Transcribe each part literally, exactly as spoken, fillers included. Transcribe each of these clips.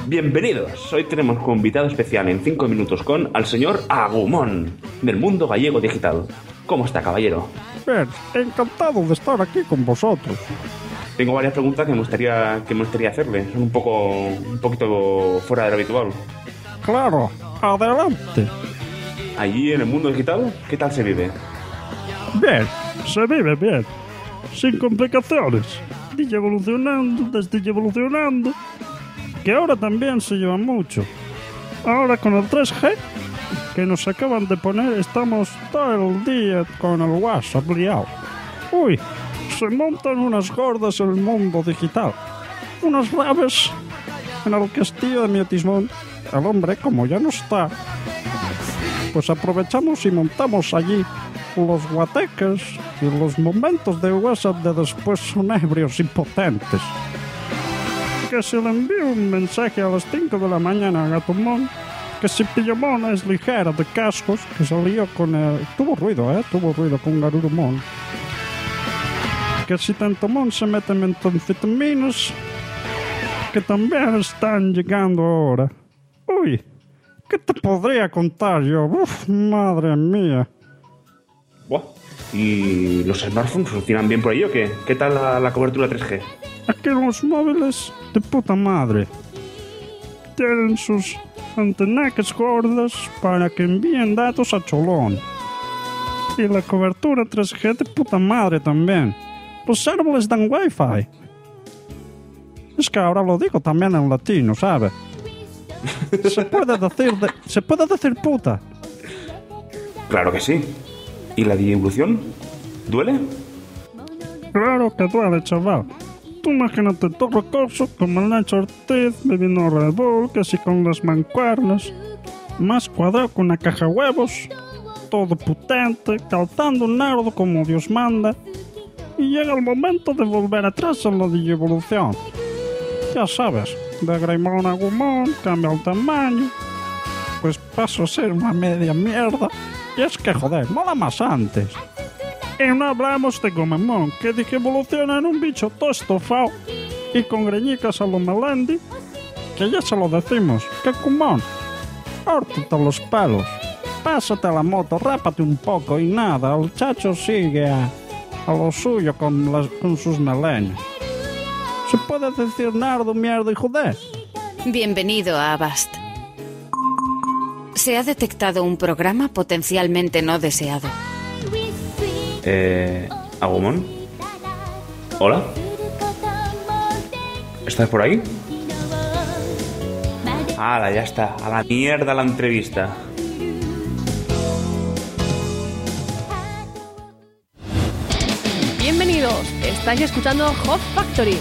Bienvenidos. Hoy tenemos como invitado especial en cinco minutos con al señor Agumón, del mundo gallego digital. ¿Cómo está, caballero? Bien, encantado de estar aquí con vosotros. Tengo varias preguntas que me gustaría, que me gustaría hacerle. Son un poco, un poquito fuera de lo habitual. Claro, adelante. Allí en el mundo digital, ¿qué tal se vive? Bien, se vive bien. Sin complicaciones. Dije evolucionando, desde evolucionando. Que ahora también se lleva mucho. Ahora con el tres G, que nos acaban de poner, estamos todo el día con el WhatsApp liado. Uy, se montan unas gordas en el mundo digital. Unas raves en el castillo de Miotismón. El hombre, como ya no está, pues aprovechamos y montamos allí los guateques, y los momentos de WhatsApp de después son ebrios y potentes. Que si le envío un mensaje a las cinco de la mañana a Gatomón, que si Pillomón es ligera de cascos, que salió con el... Tuvo ruido, ¿eh? Tuvo ruido con Garurumón. Que si Tentomón se mete en metanfetaminas, que también están llegando ahora. Uy, ¿qué te podría contar yo? Uf, madre mía. Buah. ¿Y los smartphones funcionan bien por ahí o qué? ¿Qué tal la, la cobertura tres G? Aquí los móviles de puta madre tienen sus antenas gordas para que envíen datos a cholón. Y la cobertura tres G de puta madre también. Los árboles dan wifi. Es que ahora lo digo también en latino, ¿sabes? Se puede decir de, se puede decir puta. Claro que sí. ¿Y la devolución? ¿Duele? Claro que duele, chaval. Tú imagínate todo recoso como el Nacho Ortiz bebiendo Red Bull, que así con las mancuernas, más cuadrado con una caja de huevos, todo potente, calzando un nardo como Dios manda, y llega el momento de volver atrás en la digievolución. Ya sabes, de Greymon a Agumón, cambia el tamaño, pues paso a ser una media mierda, y es que joder, mola más antes. Y no hablamos de Gomemon, que dije evoluciona en un bicho todo estofado y con greñicas a lo Melendi, que ya se lo decimos, que Kumon, córtate los pelos, pásate la moto, rápate un poco y nada, el chacho sigue a, a lo suyo con, las, con sus melenas. ¿Se puede decir nardo, mierda y joder? Bienvenido a Avast. Se ha detectado un programa potencialmente no deseado. Eh... ¿Agumón? ¿Hola? ¿Estás por ahí? ¡Hala, ya está! ¡A la mierda la entrevista! Bienvenidos, estáis escuchando Hot Factory.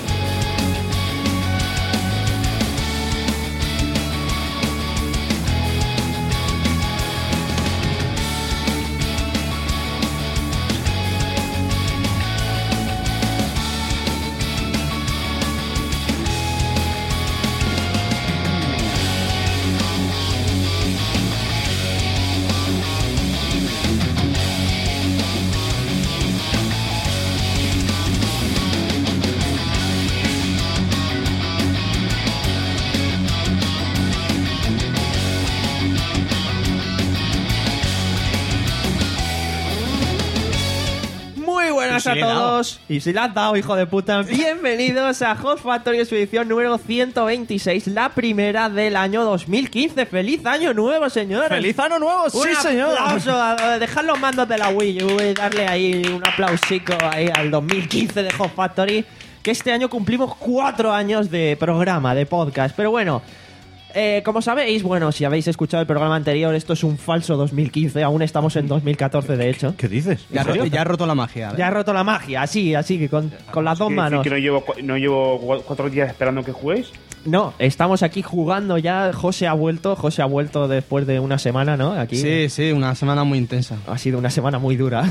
A todos, y si la has dado, hijo de puta, bienvenidos a Hot Factory Expedición número ciento veintiséis, la primera del año dos mil quince. ¡Feliz año nuevo, señores! ¡Feliz año nuevo! ¡Sí, señor! Un aplauso, dejad los mandos de la Wii U y darle ahí un aplausico ahí al dos mil quince de Hot Factory, que este año cumplimos cuatro años de programa, de podcast. Pero bueno, Eh, como sabéis, bueno, si habéis escuchado el programa anterior, esto es un falso dos mil quince, aún estamos en dos mil catorce, de hecho. ¿Qué dices? Ya, ro- ya ha roto la magia. Ya ha roto la magia, así, así, que con, con las dos ¿Quiere decir manos. que no llevo, cu- no llevo cuatro días esperando que juguéis? No, estamos aquí jugando ya. José ha vuelto, José ha vuelto después de una semana, ¿no? Aquí Sí, sí, una semana muy intensa. ha sido una semana muy dura.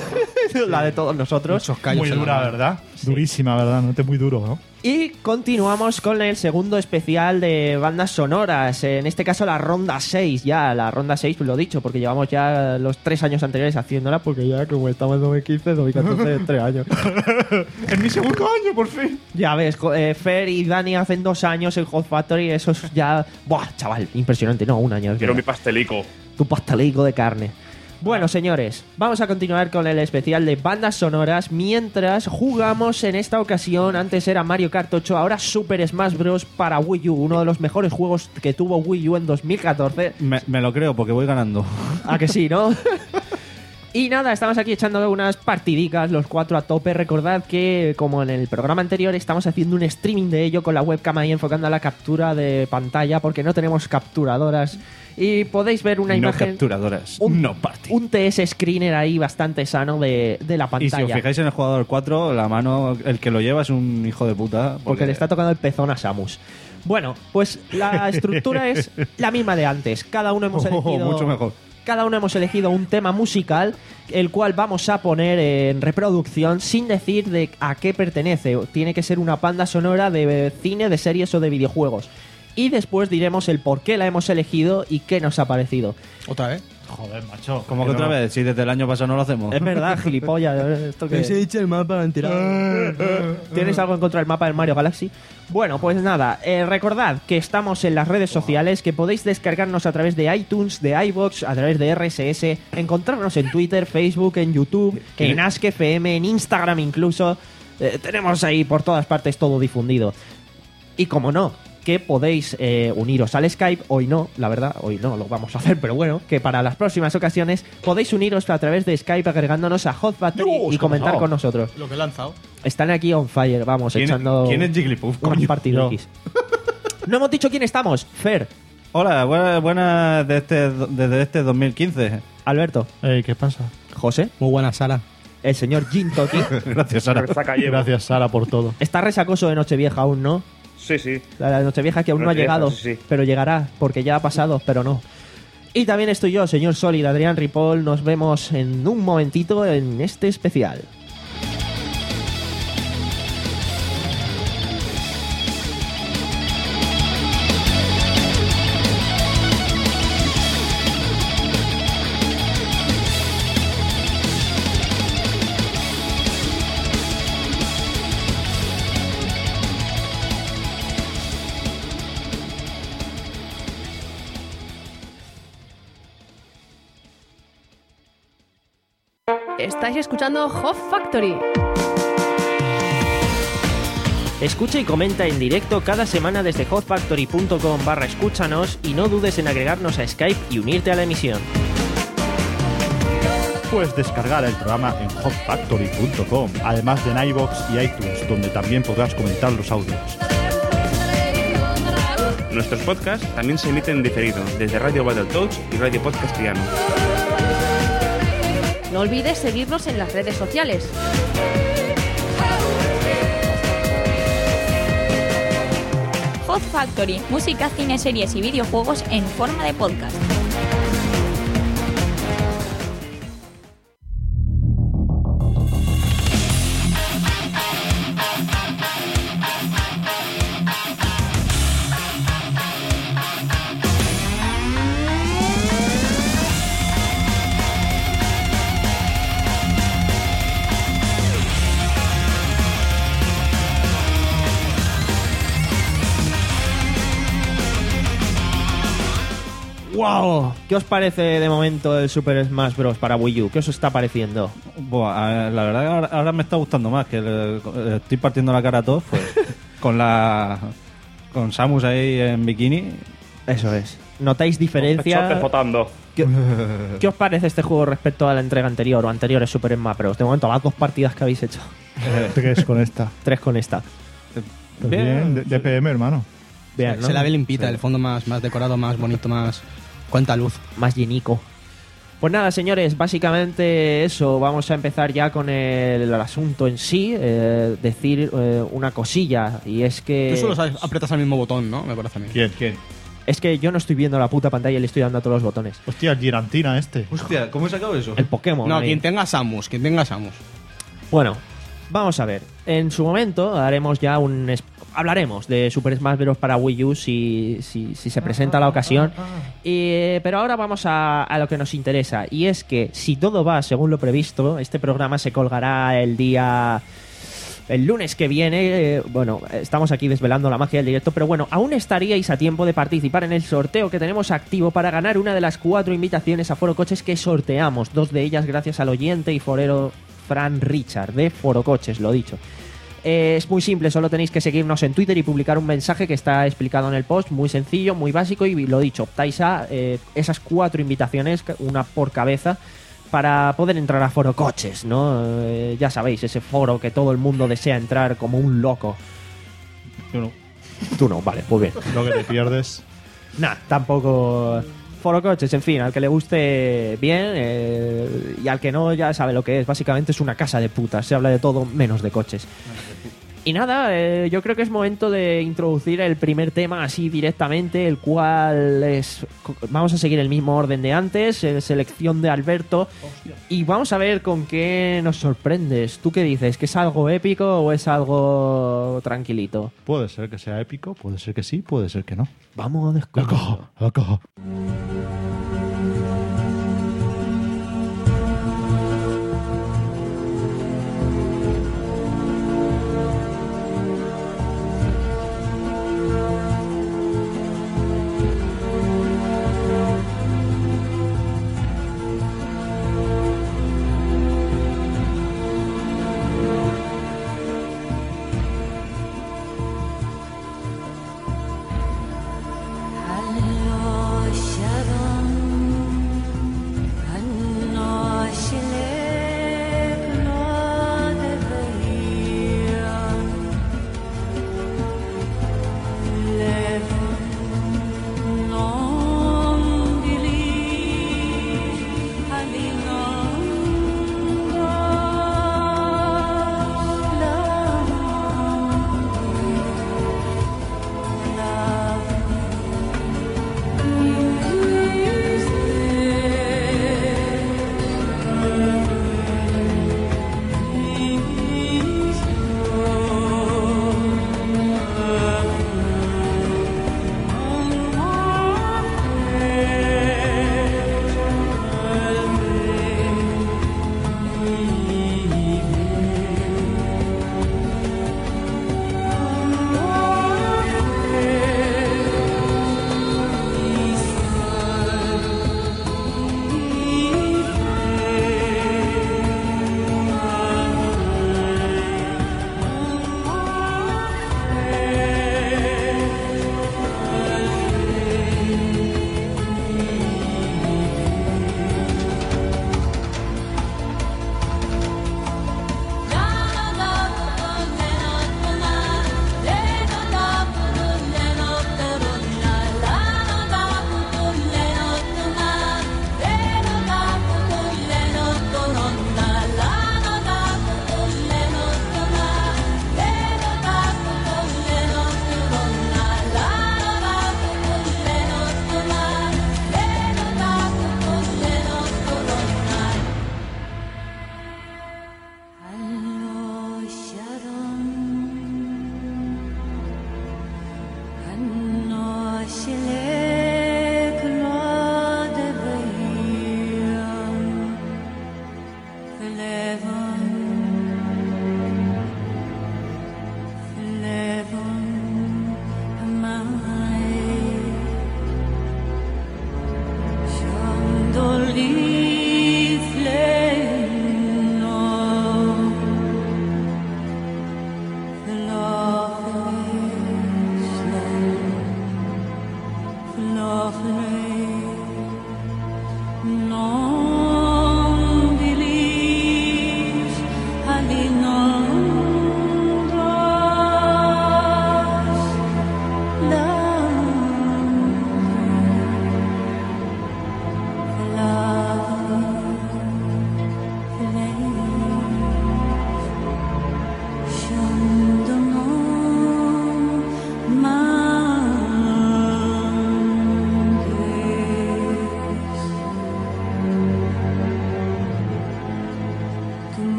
la de todos nosotros. Muchos callos Muy en la dura, mano. ¿verdad? Durísima, ¿verdad? No te muy duro, ¿no? Y continuamos con el segundo especial de bandas sonoras. En este caso la ronda seis, ya, la ronda seis, lo he dicho, porque llevamos ya los tres años anteriores haciéndola, porque ya como estamos en dos mil quince, dos mil catorce, tres años. En mi segundo año, por fin. Ya ves, jo- eh, Fer y Dani hacen dos años en Hot Factory, eso es ya... Buah, chaval, impresionante, no, un año. es Quiero mi verdad. pastelico. Tu pastelico de carne. Bueno, señores, vamos a continuar con el especial de bandas sonoras mientras jugamos en esta ocasión. Antes era Mario Kart ocho, ahora Super Smash Bros. Para Wii U, uno de los mejores juegos que tuvo Wii U en dos mil catorce. Me, me lo creo porque voy ganando. ¿A que sí, no? Y nada, estamos aquí echando unas partidicas, los cuatro a tope. Recordad que, como en el programa anterior, estamos haciendo un streaming de ello con la webcam ahí enfocando a la captura de pantalla porque no tenemos capturadoras. Y podéis ver una no imagen... capturadoras. un, no party. un T S screener ahí bastante sano de, de la Y pantalla. si os fijáis en el jugador cuatro, la mano, el que lo lleva es un hijo de puta. Porque le está tocando el pezón a Samus. Bueno, pues la estructura es la misma de antes. Cada uno hemos Oh, elegido... mucho mejor. Cada uno hemos elegido un tema musical, el cual vamos a poner en reproducción sin decir de a qué pertenece. Tiene que ser una banda sonora de cine, de series o de videojuegos. Y después diremos el por qué la hemos elegido y qué nos ha parecido. ¿Otra vez? Joder, macho. ¿Cómo que otra vez? Si desde el año pasado no lo hacemos. Es verdad, gilipollas. ¿Esto qué? he dicho el mapa enterado. ¿Tienes algo en contra del mapa del Mario Galaxy? Bueno, pues nada, eh, recordad que estamos en las redes sociales, que podéis descargarnos a través de iTunes, de iVoox, a través de R S S, encontrarnos en Twitter, Facebook, en YouTube, en Ask F M, en Instagram incluso. Eh, tenemos ahí por todas partes todo difundido. Y como no, que podéis eh, uniros al Skype, hoy no, la verdad, hoy no lo vamos a hacer, pero bueno, que para las próximas ocasiones podéis uniros a través de Skype agregándonos a Hot Factory Dios, y comentar qué con nosotros. Lo que he lanzado. Están aquí on fire, vamos, ¿Quién, echando ¿Quién es Jigglypuff, unos coño? partidiquis. No hemos dicho quién estamos. Fer, Hola, buenas buenas de este, desde este dos mil quince. Alberto, Ey, ¿qué pasa? José, Muy buena, Sara. el señor Jin Toki. Gracias, Sara. Saca llevo. Gracias, Sara, por todo. Está resacoso de Nochevieja aún, ¿no? Sí, sí. La de Nochevieja que aún no ha Nochevieja, llegado, sí, sí. pero llegará, porque ya ha pasado, pero no. Y también estoy yo, señor Solid, Adrián Ripoll. Nos vemos en un momentito en este especial. Estáis escuchando Hot Factory. Escucha y comenta en directo cada semana desde hotfactory.com barra escúchanos y no dudes en agregarnos a Skype y unirte a la emisión. Puedes descargar el programa en hot factory punto com, además de en iVoox y iTunes, donde también podrás comentar los audios. Nuestros podcasts también se emiten en diferido desde Radio Battletoads y Radio Podcastiano. No olvides seguirnos en las redes sociales. Hot Factory, música, cine, series y videojuegos en forma de podcast. ¡Wow! ¿Qué os parece de momento el Super Smash Bros. Para Wii U? ¿Qué os está pareciendo? Buah, la verdad que ahora, ahora me está gustando más, que le, le estoy partiendo la cara a todos, pues, con la con Samus ahí en bikini. Eso es. ¿Notáis diferencia? Chote potando. ¿Qué, qué os parece este juego respecto a la entrega anterior o anteriores Super Smash Bros? De momento, las dos partidas que habéis hecho. Tres con esta. Tres con esta. Pues bien, de, de P M, hermano. Bien, ¿no? Se la ve limpita, el fondo más, más decorado, más bonito, más... Cuánta luz. Más llenico. Pues nada, señores, básicamente eso. Vamos a empezar ya con el, el asunto en sí. Eh, decir eh, una cosilla, y es que... Tú solo sabes, aprietas al mismo botón, ¿no? Me parece a mí. ¿Quién? ¿Quién? Es que yo no estoy viendo la puta pantalla y le estoy dando a todos los botones. Hostia, el Girantina este. Hostia, ¿cómo he sacado eso? El Pokémon. No, ahí. quien tenga Samus, quien tenga Samus. Bueno, vamos a ver. En su momento haremos ya un... es- Hablaremos de Super Smash Bros. Para Wii U si, si, si se presenta la ocasión. Eh, pero ahora vamos a, a lo que nos interesa. Y es que si todo va según lo previsto, este programa se colgará el día... El lunes que viene. Eh, bueno, estamos aquí desvelando la magia del directo. Pero bueno, aún estaríais a tiempo de participar en el sorteo que tenemos activo para ganar una de las cuatro invitaciones a Foro Coches que sorteamos. Dos de ellas gracias al oyente y forero Fran Richard de Foro Coches, lo dicho. Eh, es muy simple, solo tenéis que seguirnos en Twitter y publicar un mensaje que está explicado en el post, muy sencillo, muy básico, y lo dicho, optáis a eh, esas cuatro invitaciones, una por cabeza, para poder entrar a Foro Coches, ¿no? Eh, ya sabéis, ese foro que todo el mundo desea entrar como un loco. Yo no. Tú no, vale, pues bien. Lo que te pierdes. Nah, tampoco... Foro Coches, en fin, al que le guste bien eh, y al que no ya sabe lo que es. Básicamente es una casa de putas, se habla de todo menos de coches. Y nada, eh, yo creo que es momento de introducir el primer tema así directamente, el cual es... Vamos a seguir el mismo orden de antes, eh, selección de Alberto. Y vamos a ver con qué nos sorprendes. ¿Tú qué dices? ¿Que es algo épico o es algo tranquilito? Puede ser que sea épico, puede ser que sí, puede ser que no. Vamos a descubrirlo. Loco, loco. Hello,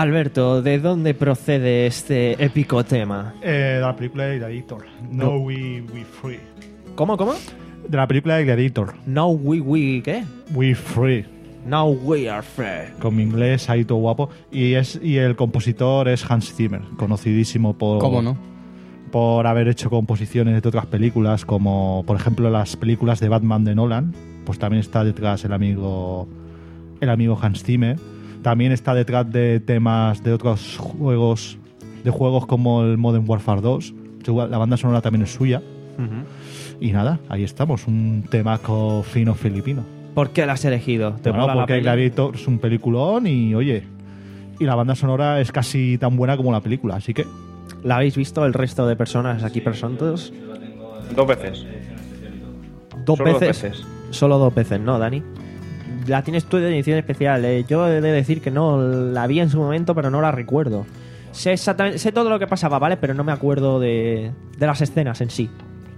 Alberto, ¿de dónde procede este épico tema? Eh, de la película de Gladiator. No, No. We, we Free. ¿Cómo, cómo? De la película de Gladiator. Now we, we, ¿qué? We Free. Now we are free. Con mi inglés ahí todo guapo. Y, es, y el compositor es Hans Zimmer, conocidísimo por... ¿Cómo no? Por haber hecho composiciones de otras películas, como por ejemplo las películas de Batman de Nolan. Pues también está detrás el amigo, el amigo Hans Zimmer. También está detrás de temas de otros juegos, de juegos como el Modern Warfare dos. La banda sonora también es suya. Uh-huh. Y nada, ahí estamos, un temaco fino filipino. ¿Por qué la has elegido? ¿Te Bueno, mola la porque peli? Gladiator es un peliculón y oye, y la banda sonora es casi tan buena como la película, así que... ¿La habéis visto el resto de personas aquí presentes? Dos veces. ¿Dos Solo dos veces? veces. Solo dos veces, ¿no, Dani? La tienes tú de edición especial. eh. Yo he de decir que no la vi en su momento, pero no la recuerdo. Sé exactamente, sé todo lo que pasaba, ¿vale? Pero no me acuerdo de, de las escenas en sí.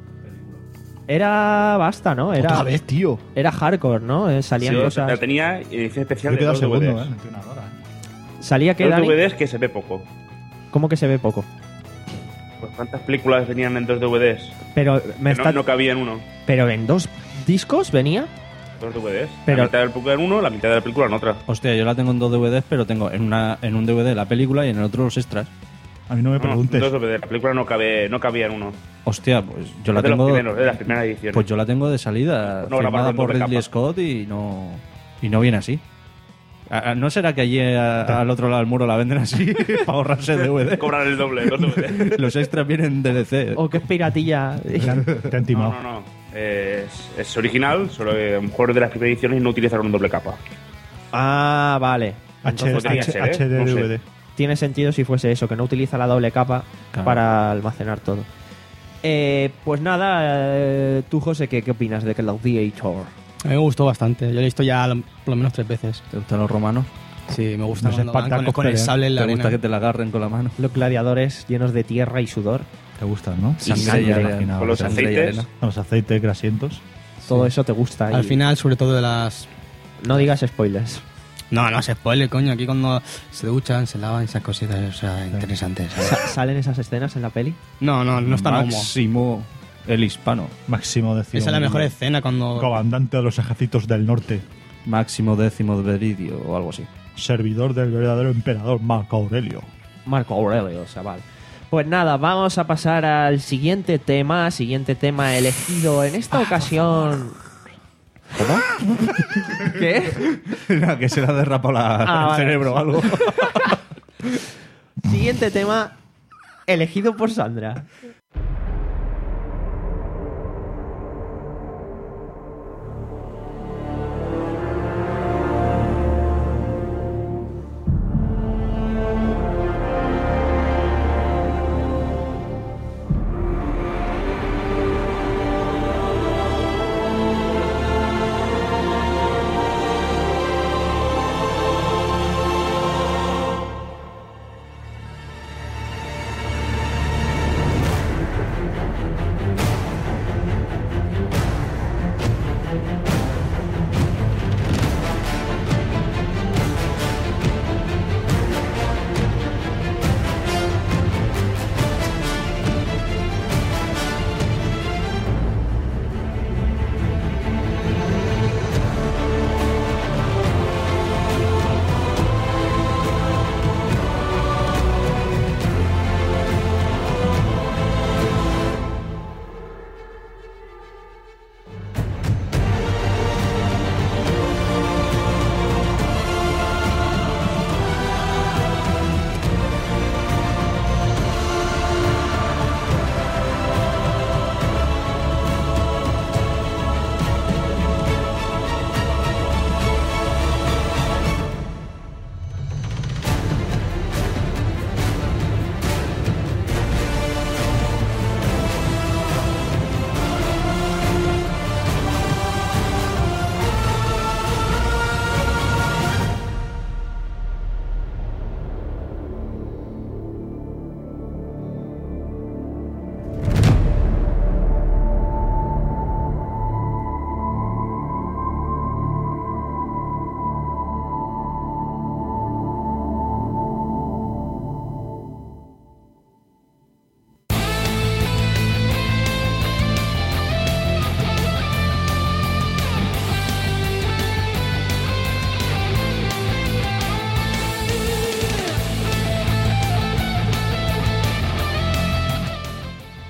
Era basta, ¿no? Era, Otra vez, tío. era hardcore, ¿no? Eh, salían Sí, cosas. la tenía edición especial Yo de queda dos segundo, D V Ds. ¿eh? Entrenadora, ¿eh? ¿Salía que Dos Dani? D V Ds que se ve poco. ¿Cómo que se ve poco? Pues ¿cuántas películas venían en dos D V Ds? Pero me Que no, está... no cabía en uno. Pero en dos discos venía. Dos D V Ds. Pero- La mitad de la película en uno, la mitad de la película en otra. Hostia, yo la tengo en dos D V Ds, pero tengo en, una, en un D V D la película y en el otro los extras. A mí no me No, preguntes. dos D V Ds. La película no, cabe, no cabía en uno. Hostia, pues yo la Es de tengo. los primeros, de las primeras ediciones. Pues yo la tengo de salida, No firmada grabaron por doble Ridley capa. Scott y no y no viene así. A- a- ¿No será que allí a- al otro lado del muro la venden así para ahorrarse D V D? Cobran el doble, dos D V Ds. Los extras vienen D L C. ¿O qué es piratilla? Te han, te han No, timado. no, no. Es, es original, solo que a lo mejor de las primeras ediciones no utilizaron doble capa. Ah, vale. H- Entonces podría H- ser, ¿eh? H D No sé. D V D. Tiene sentido si fuese eso, que no utiliza la doble capa Claro. para almacenar todo. Eh, pues nada, eh, tú, José, ¿qué, ¿qué opinas de Gladiator? A mí me gustó bastante. Yo lo he visto ya lo- por lo menos tres veces. ¿Te gustan los romanos? Sí, me gusta Los cuando van con, espartacos con el pelean. sable en la ¿Te gusta arena. que te la agarren con la mano? Los gladiadores llenos de tierra y sudor. Te gustan, ¿no? Sangre Sí, y me arena. imaginaba. Con los Sangre y aceites. arena. Los aceites grasientos. Todo eso te gusta. Al y final, sobre todo de las... no digas spoilers. No, no se spoiler, coño. Aquí cuando se duchan, se lavan esas cositas, o sea, interesantes. ¿sabes? Sa- ¿Salen esas escenas en la peli? No, no, no está homo. Máximo el hispano. Máximo décimo. Esa es la mejor meridio. escena cuando... Comandante de los ejércitos del norte. Máximo décimo de Veridio o algo así. Servidor del verdadero emperador Marco Aurelio. Marco Aurelio, chaval. Pues nada, vamos a pasar al siguiente tema. Siguiente tema elegido en esta ocasión. ¿Cómo? ¿Qué? Que se le ha derrapado la- Ah, el vale. cerebro o algo. Siguiente tema elegido por Sandra.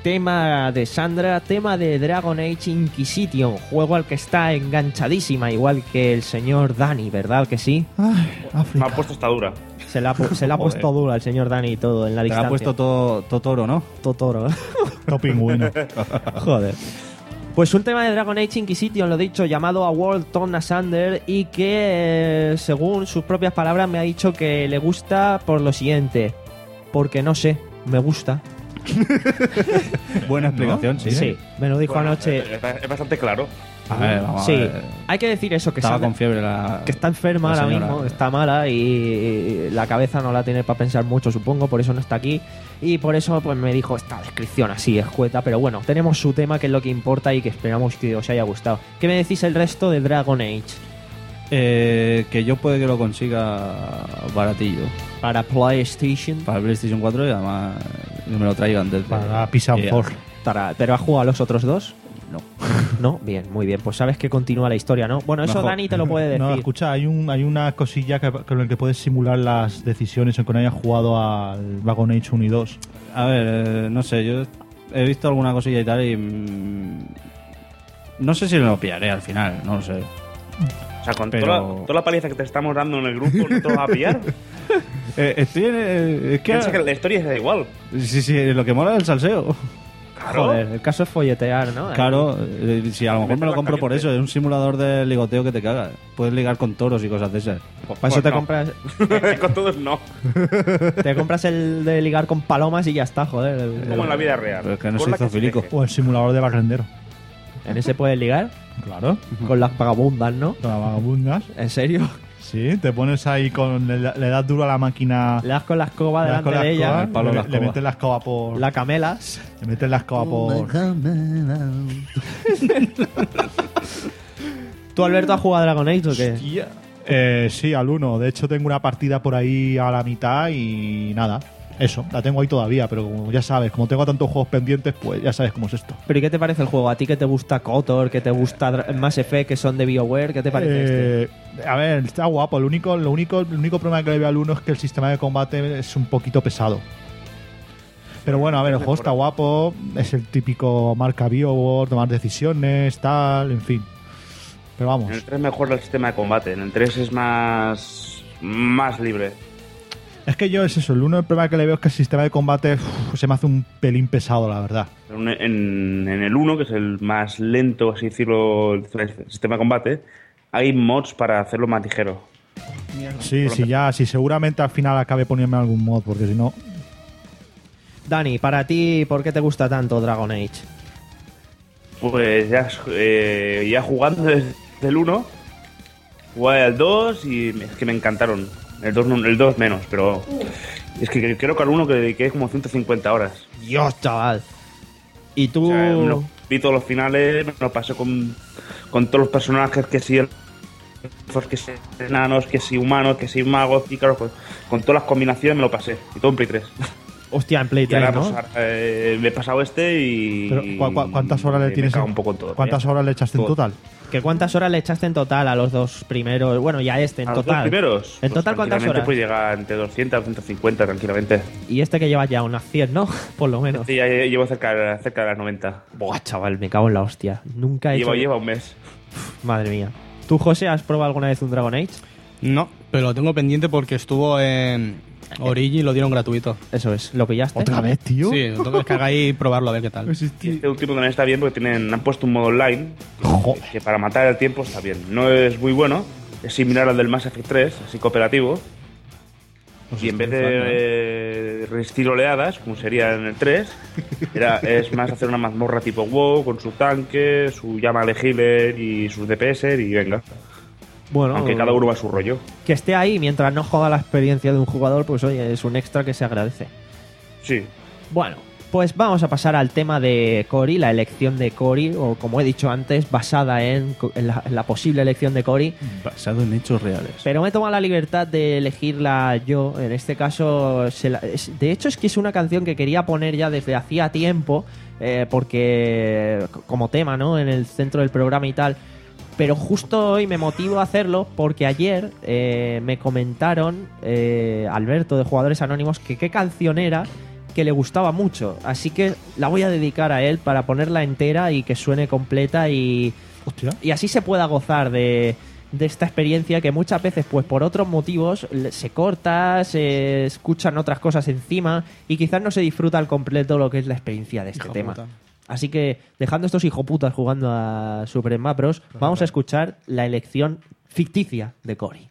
tema de Sandra, tema de Dragon Age Inquisition, juego al que está enganchadísima, igual que el señor Dani, ¿verdad que sí? Ay, Me África. ha puesto esta dura. Se la, ha pu- se la ha Joder. puesto dura el señor Dani y todo en la Te distancia. ha puesto todo, todo toro, ¿no? Totoro. Todo pingüino. Joder. Pues un tema de Dragon Age Inquisition, lo dicho, llamado A World Torn Asunder, y que, eh, según sus propias palabras, me ha dicho que le gusta por lo siguiente. Porque no sé, me gusta. Buena explicación, sí. Sí, me lo dijo Bueno, anoche. Es, es bastante claro. A ver, vamos Sí, a ver. hay que decir eso, que, Estaba Sandra- con fiebre la... que está enferma la ahora señora. mismo, está mala y la cabeza no la tiene para pensar mucho, supongo, por eso no está aquí. Y por eso pues me dijo esta descripción así, escueta, pero bueno, tenemos su tema que es lo que importa y que esperamos que os haya gustado. ¿Qué me decís el resto de Dragon Age? Eh, que yo puede que lo consiga baratillo Para PlayStation. para el PlayStation cuatro y además que me lo traigan desde... Para Peace and Eh, Fall. Para- ¿Pero has jugado a los otros dos? No. No, bien, muy bien. Pues sabes que continúa la historia, ¿no? Bueno, eso Mejor. Dani te lo puede decir. No, escucha, hay, un, hay una cosilla que, con la que puedes simular las decisiones aunque no hayas jugado al Dragon Age uno y dos. A ver, eh, no sé, yo he visto alguna cosilla y tal y... mm, no sé si me lo pillaré al final, no lo sé. O sea, con Pero- toda, la, toda la paliza que te estamos dando en el grupo, ¿no te lo vas a pillar? Eh, estoy en... eh, es que... Piensa que la historia es igual. Sí, sí, lo que mola es el salseo. Claro. Joder, el caso es folletear, ¿no? Claro, eh, si a lo mejor me lo Mételo compro por caliente. eso, es un simulador de ligoteo que te caga. Puedes ligar con toros y cosas de esas. Pues para eso Pues te no. compras Con todos no. te compras el de ligar con palomas y ya está, joder. El- Es como en la vida real. Pero es que no Con se la hizo se filico. deje. O el simulador de barrendero. En ese puedes ligar Claro. con las vagabundas, ¿no? Con las vagabundas. ¿En serio? Sí, te pones ahí con. Le, le das duro a la máquina. Le das con la escoba le das delante con la de ella, escoba, el palo de le, la le escoba. metes la escoba por. la camelas. Le metes la escoba por. ¿Tú, Alberto, has jugado a Dragon Age o qué? Eh, sí, al uno. De hecho, tengo una partida por ahí a la mitad y nada. Eso, la tengo ahí todavía, pero como ya sabes, como tengo tantos juegos pendientes, pues ya sabes cómo es esto. ¿Pero y qué te parece el juego? ¿A ti que te gusta KOTOR, que te gusta Dra- Mass Effect, que son de BioWare? ¿Qué te parece este? Eh, A ver, está guapo. Lo único, lo único, el único problema que le veo al uno es que el sistema de combate es un poquito pesado. Pero bueno, a ver, el juego está guapo. Es el típico marca BioWare, tomar decisiones, tal, en fin. Pero vamos. En el tres mejora el sistema de combate. En el tres es más. más libre. Es que yo es eso. El uno, el problema que le veo es que el sistema de combate uf, se me hace un pelín pesado, la verdad. En, en- en el uno, que es el más lento, así decirlo, el sistema de combate, hay mods para hacerlo más ligero. Sí, sí, ya, sí, seguramente al final acabe poniéndome algún mod, porque si no. Dani, para ti, ¿por qué te gusta tanto Dragon Age? Pues ya, eh, ya jugando desde el uno, jugué al dos y es que me encantaron. El dos, no- el dos menos, pero es que creo que al uno que dediqué como ciento cincuenta horas. Dios, chaval. Y tú... O sea, me lo- vi todos los finales, me lo pasé con, con todos los personajes, que si elfos, que si enanos, que si humanos, que si magos, pícaros, con, con todas las combinaciones me lo pasé. Y todo en Play tres. Hostia, en Play Y ahora tres, pues, ¿no? ahora, eh, me he pasado este y... Pero, ¿cu- cu- ¿Cuántas horas le me tienes? cago en- un poco en todo. ¿Cuántas ¿eh? horas le echaste en Todo. total? ¿Que cuántas horas le echaste en total a los dos primeros? Bueno, ya este, en ¿A los total. dos primeros? ¿En Pues total cuántas tranquilamente horas? puede llegar entre doscientas o ciento cincuenta tranquilamente. Y este que lleva ya unas cien, ¿no? Por lo menos. Sí, ya llevo cerca, cerca de las noventa. Buah, chaval, me cago en la hostia. Nunca he Lleva, hecho... lleva un mes. Madre mía. ¿Tú, José, has probado alguna vez un Dragon Age? No, pero lo tengo pendiente porque estuvo en Origi y lo dieron gratuito. Eso es, ¿lo pillaste? ¿Otra vez, tío? Sí, lo tengo que descargar y probarlo a ver qué tal. Pues Y este último también está bien porque tienen, han puesto un modo online Joder. que para matar el tiempo está bien. No es muy bueno, es similar al del Mass Effect tres, así cooperativo. Pues Y en estoy vez flipando, ¿eh? de resistir oleadas, como sería en el tres, era, es más hacer una mazmorra tipo WoW con su tanque, su llama de healer y sus D P S y venga. Bueno, Aunque cada uno va a su rollo. que esté ahí mientras no joda la experiencia de un jugador, pues oye, es un extra que se agradece. Sí. Bueno, pues vamos a pasar al tema de Cory, la elección de Cory, o como he dicho antes, basada en, en la, en la posible elección de Cory. Basado en hechos reales. Pero me he tomado la libertad de elegirla yo. En este caso, se la- es- de hecho es que es una canción que quería poner ya desde hacía tiempo, eh, porque c- como tema, ¿no? En el centro del programa y tal. Pero justo hoy me motivo a hacerlo porque ayer eh, me comentaron, eh, Alberto de Jugadores Anónimos, que qué canción era que le gustaba mucho. Así que la voy a dedicar a él para ponerla entera y que suene completa y, Hostia. y así se pueda gozar de, de esta experiencia que muchas veces, pues por otros motivos, se corta, se escuchan otras cosas encima y quizás no se disfruta al completo lo que es la experiencia de este Hijo tema. puta. Así que, dejando estos hijoputas jugando a Super Smash Bros., vamos a escuchar la elección ficticia de Cory.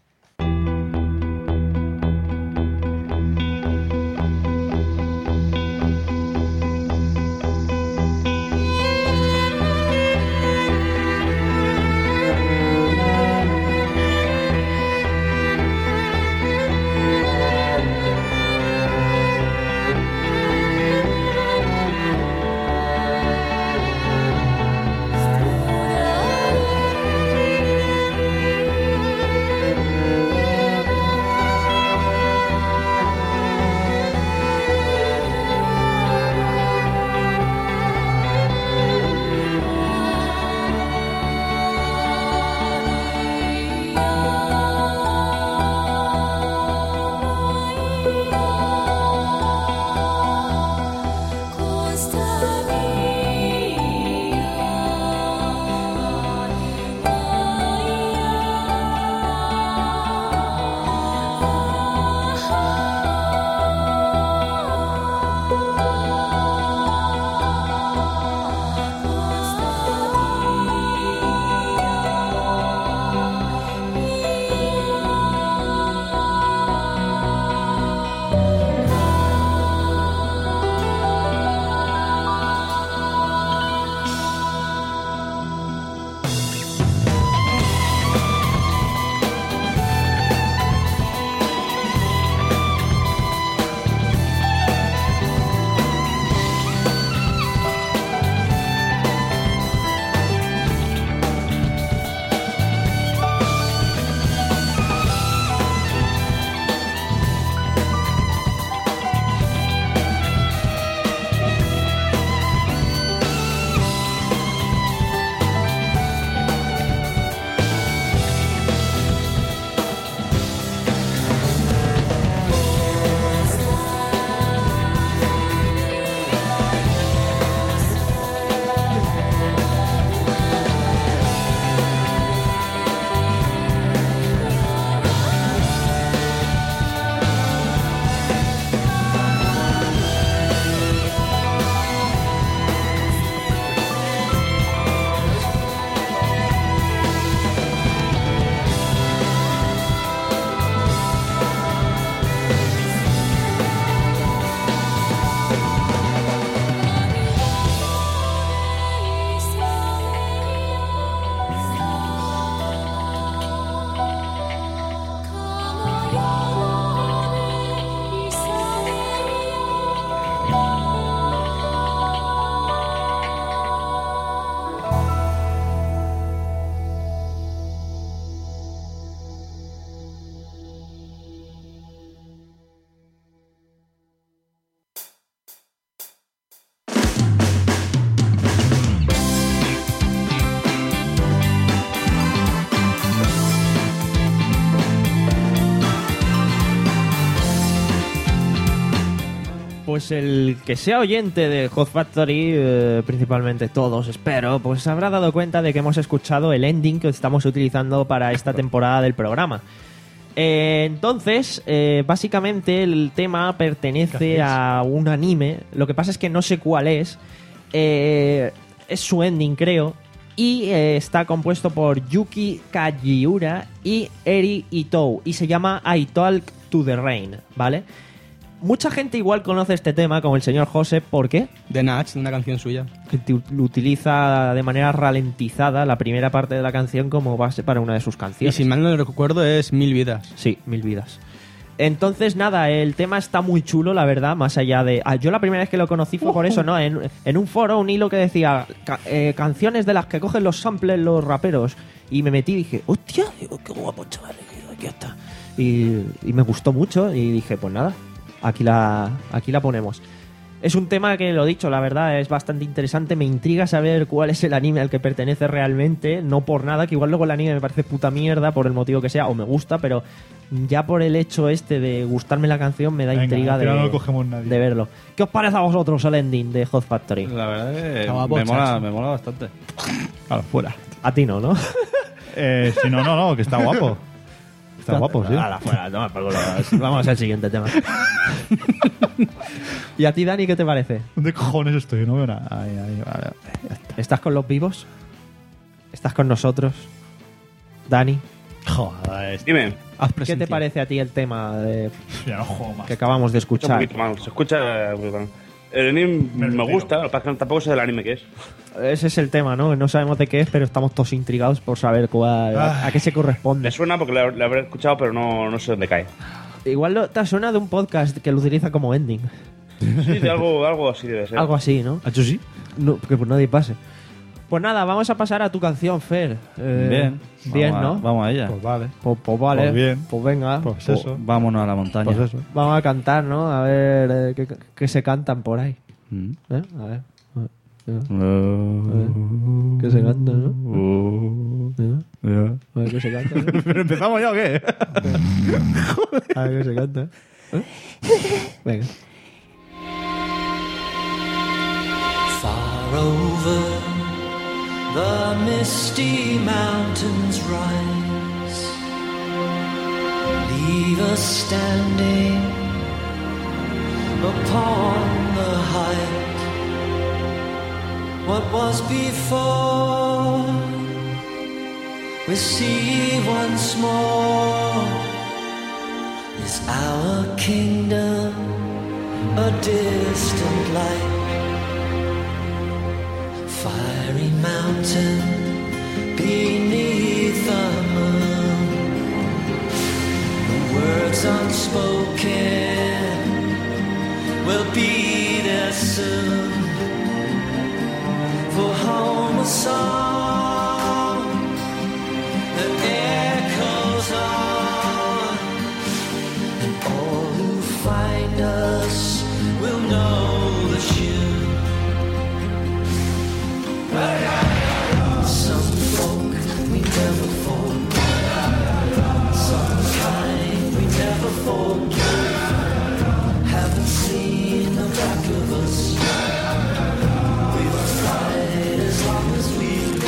Pues el que sea oyente de Hot Factory, eh, principalmente todos, espero, pues habrá dado cuenta de que hemos escuchado el ending que estamos utilizando para esta temporada del programa. Eh, entonces, eh, básicamente el tema pertenece a un anime. Lo que pasa es que no sé cuál es. Eh, es su ending, creo. Y eh, está compuesto por Yuki Kajiura y Eri Itou. Y se llama I Talk to the Rain, ¿vale? Mucha gente igual conoce este tema, como el señor José. ¿Por qué? The Natch, una canción suya. Que t- utiliza de manera ralentizada la primera parte de la canción como base para una de sus Y canciones. si mal no lo recuerdo es Mil Vidas. Sí, Mil Vidas. Entonces, nada, el tema está muy chulo, la verdad, más allá de... Ah, yo la primera vez que lo conocí fue por eso, ¿no? En, en un foro, un hilo que decía ca- eh, canciones de las que cogen los samples los raperos. Y me metí y dije, hostia, digo, qué guapo, chaval, aquí está. Y, y me gustó mucho y dije, pues nada, aquí la, aquí la ponemos. Es un tema que, lo dicho, la verdad es bastante interesante. Me intriga saber cuál es el anime al que pertenece realmente. No por nada, que igual luego el anime me parece puta mierda por el motivo que sea, o me gusta, pero ya por el hecho este de gustarme la canción me da Venga, intriga al de, final no lo cogemos nadie. de verlo. ¿Qué os parece a vosotros el ending de Hot Factory? La verdad es que Estaba me bochas. mola, me mola bastante. Claro, fuera. A ti no, ¿no? Eh, si no, no, no, que está guapo. Está guapo, sí. Ala, fuera, toma por culo. Vamos al siguiente tema. ¿Y a ti, Dani, qué te parece? ¿Dónde cojones estoy? No veo nada. Ahí, ahí, vale. Ya está. ¿Estás con los vivos? ¿Estás con nosotros? Dani, Joder, Dime, haz ¿qué te presencia. parece a ti el tema de- Ya no juego más. que acabamos de un escuchar? poquito más. Se escucha. eh, El anime Me me, retiro. gusta, lo que pasa es que tampoco sé el anime que es. Ese es el tema, ¿no? No sabemos de qué es, pero estamos todos intrigados por saber cuál, a, a qué se corresponde. Me suena porque lo, lo habré escuchado, pero no, no sé dónde cae. Igual lo- te suena de un podcast que lo utiliza como ending. Sí, de algo, algo así debe ser. Algo así, ¿no? ¿Ha hecho sí? No, que por nadie pase. Pues nada, vamos a pasar a tu canción, Fer. Eh, Bien. Bien, Vamos a- ¿no? Vamos a ella. Pues vale. Pues, pues vale. Pues bien. Pues venga. Pues Pues eso. Vámonos a la montaña. Pues eso. vamos a cantar, ¿no? A ver eh, qué, qué se cantan por ahí. Mm. ¿Eh? A ver. A ver. A ver. ¿Qué se canta, no? ¿Eh? A ver qué se canta. ¿no? ¿Pero empezamos ya o qué? A ver qué se canta. ¿Eh? Venga. Far over the misty mountains rise, leave us standing upon the height. What was before, we see once more. Is our kingdom a distant light? Fiery mountain beneath the moon, the words unspoken will be there soon. For home a song that echoes on, and all who find us will know the tune. Some folk we never forget, some kind we never forget. Haven't seen the back of us. We will fight as long as we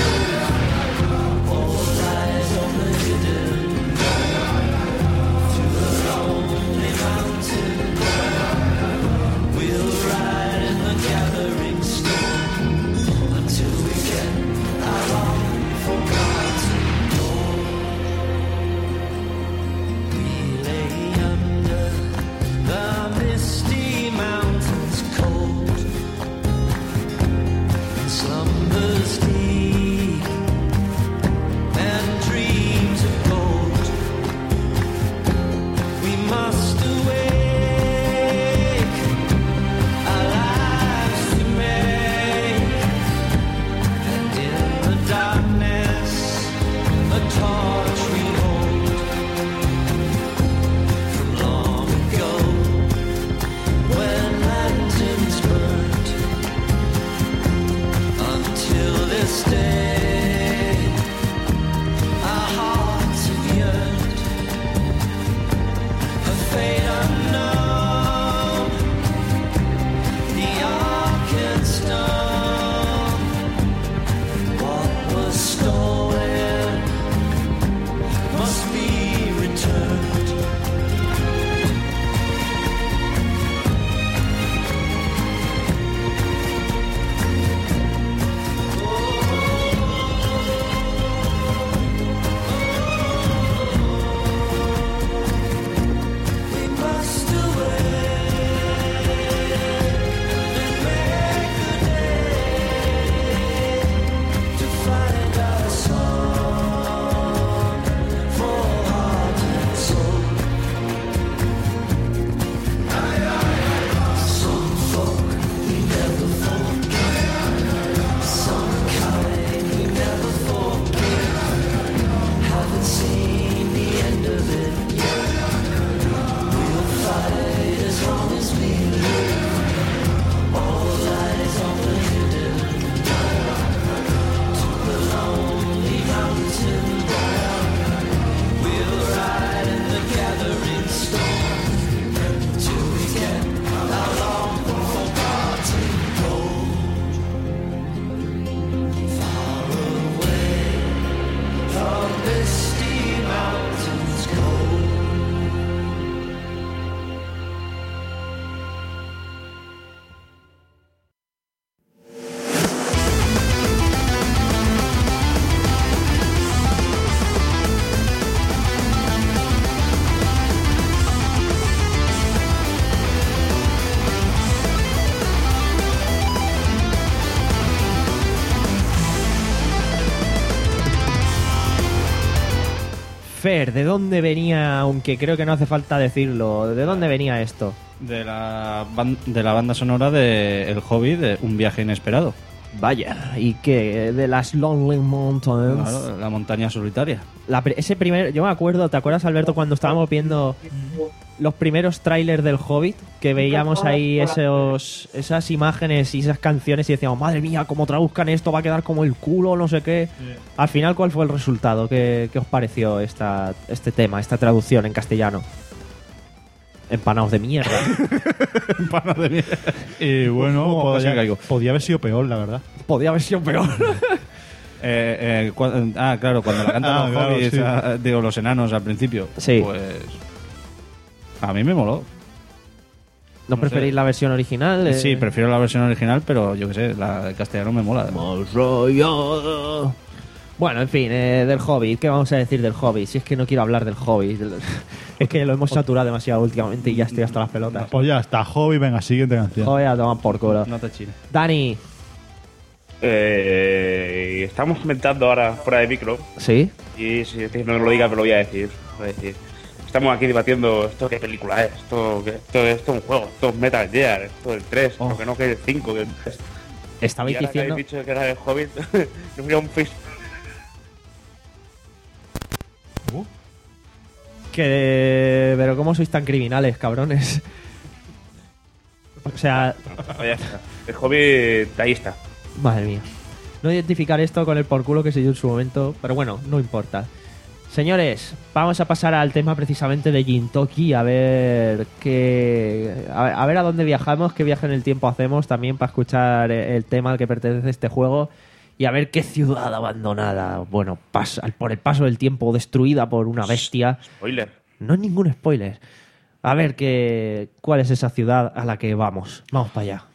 Fer, ¿de dónde venía, aunque creo que no hace falta decirlo, de dónde venía esto? De la, ban- de la banda sonora de El Hobbit, de Un viaje inesperado. Vaya, ¿y qué? De las Lonely Mountains. Claro, la montaña solitaria. La pri- ese primer, yo me acuerdo, ¿te acuerdas, Alberto, cuando estábamos viendo los primeros trailers del Hobbit? Que veíamos ahí esos, esas imágenes y esas canciones y decíamos, madre mía, cómo traduzcan esto, va a quedar como el culo, no sé qué. Al final, ¿cuál fue el resultado? ¿Qué, qué os pareció esta, este tema, esta traducción en castellano? Empanados de mierda. Empanados de mierda. Y bueno, Oh, casi podía, caigo. podía haber sido peor, la verdad. Podía haber sido peor. Eh, eh, cu- ah, claro, cuando la cantan Ah, los claro, hobbits, sí. ah, digo, los enanos al principio. Sí. Pues. A mí me moló. ¿No No preferís sé. la versión original? Eh, Sí, prefiero la versión original, pero yo qué sé, la de castellano me mola. Mal rollo. Bueno, en fin, eh, del Hobbit. ¿Qué vamos a decir del Hobbit? Si es que no quiero hablar del Hobbit. Es que lo hemos saturado demasiado últimamente y ya estoy hasta las pelotas. Pues ya está, Hobby, venga, siguiente canción. Hobbit a tomar por culo. No te chines. Dani. Eh, estamos comentando ahora fuera de micro. ¿Sí? Y si si no lo diga, me lo voy a decir. Voy a decir. Estamos aquí debatiendo esto qué película es, esto, qué- esto, esto es un juego, esto es Metal Gear, esto es el tres, Oh. porque no que el cinco. Que el tres. Estabais Y ahora que diciendo... habéis dicho que era el Hobbit, no mira un face. Que... Pero ¿cómo sois tan criminales, cabrones? O sea, Ya está. El Hobbit, ahí está. madre mía. No identificar esto con el por culo que se dio en su momento, pero bueno, no importa. Señores, vamos a pasar al tema precisamente de Gintoki, a ver qué, a ver, a ver a dónde viajamos, qué viaje en el tiempo hacemos también para escuchar el tema al que pertenece este juego y a ver qué ciudad abandonada, bueno, pasa, por el paso del tiempo destruida por una bestia. Spoiler. No es ningún spoiler. A ver qué, cuál es esa ciudad a la que vamos. Vamos para allá.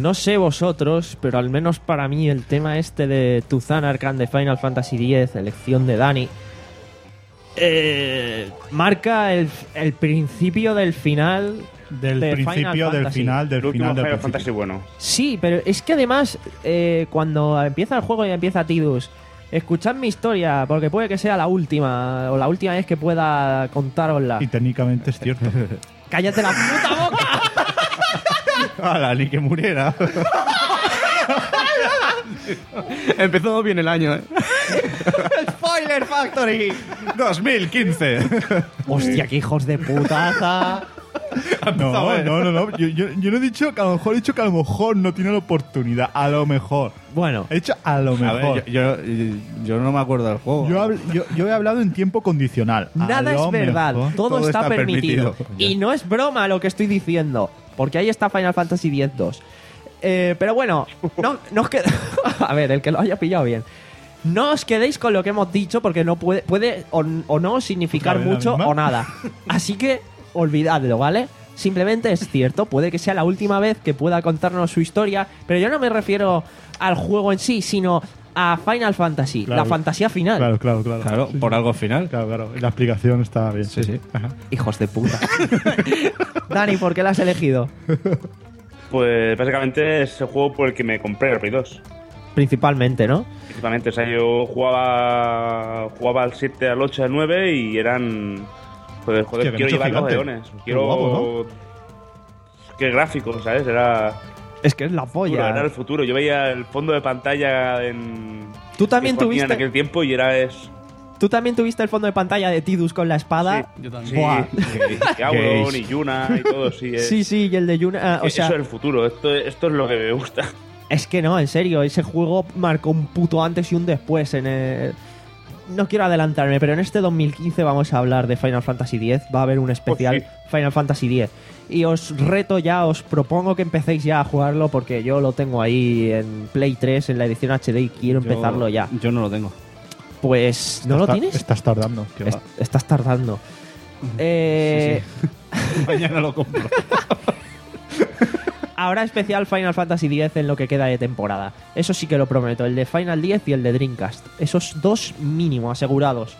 no sé vosotros, pero al menos para mí el tema este de Tuzan Arcan de Final Fantasy X, elección de Dani, eh, marca el, el principio del final Del de principio Final del Fantasy. final del El último final del Final principio. Fantasy bueno. Sí, pero es que además, eh, cuando empieza el juego y empieza Tidus, escuchad mi historia, porque puede que sea la última, o la última vez que pueda contárosla. Y técnicamente es cierto. ¡Cállate la puta boca! ¡Hala, ni que muriera! Empezó bien el año, ¿eh? ¡Spoiler Factory! dos mil quince. ¡Hostia, qué hijos de putaza! No, no, no, no. Yo, yo, yo no he dicho que a lo mejor, he dicho que a lo mejor no tiene la oportunidad. A lo mejor. Bueno, He dicho a lo A mejor. ver, yo, yo, yo no me acuerdo del juego. Yo, habl- yo- yo he hablado en tiempo condicional. A nada lo es verdad, mejor. todo, todo está, está permitido. permitido. Y no es broma lo que estoy diciendo, porque ahí está Final Fantasy X dos. Eh, pero bueno, no, no os queda... A ver, el que lo haya pillado bien. No os quedéis con lo que hemos dicho, porque no puede, puede o, o no significar Otra vez la mucho misma. o nada. Así que olvidadlo, ¿vale? Simplemente es cierto, puede que sea la última vez que pueda contarnos su historia, pero yo no me refiero al juego en sí, sino a Final Fantasy, Claro. la fantasía final. Claro, claro, claro. Claro, Sí, por sí. algo final. Claro, claro. Y la explicación está bien. Sí, sí. Ajá. Hijos de puta. Dani, ¿por qué la has elegido? Pues básicamente es el juego por el que me compré el Play dos. Principalmente, ¿no? Principalmente, o sea, yo jugaba jugaba al siete, al ocho, al nueve y eran... Joder, joder, Hostia, que quiero mucho llevar los gigante. leones. Qué Quiero... guapo, Qué gráfico, ¿sabes? Era... Es que es la futuro, polla. era el futuro. Yo veía el fondo de pantalla en... Tú también que Joaquín tuviste- en aquel tiempo y era es... ¿Tú también tuviste el fondo de pantalla de Tidus con la espada? Yo Sí, también. Buah. y Auron y Yuna y todo, sí. es- Sí, sí, y el de Yuna... ah, o sea, eso es el futuro. Esto, esto es lo que me gusta. es que no, en serio, ese juego marcó un puto antes y un después en el... No quiero adelantarme, pero en este dos mil quince vamos a hablar de Final Fantasy X. Va a haber un especial Pues Final Fantasy X. Y os reto ya, os propongo que empecéis ya a jugarlo porque yo lo tengo ahí en Play tres, en la edición H D y quiero Yo- empezarlo ya. Yo no lo tengo. Pues, ¿no lo Está- tienes? Estás tardando. Que Es- va. estás tardando. Eh... Mañana lo compro. Habrá especial Final Fantasy X en lo que queda de temporada. Eso sí que lo prometo. El de Final diez y el de Dreamcast. Esos dos mínimo asegurados.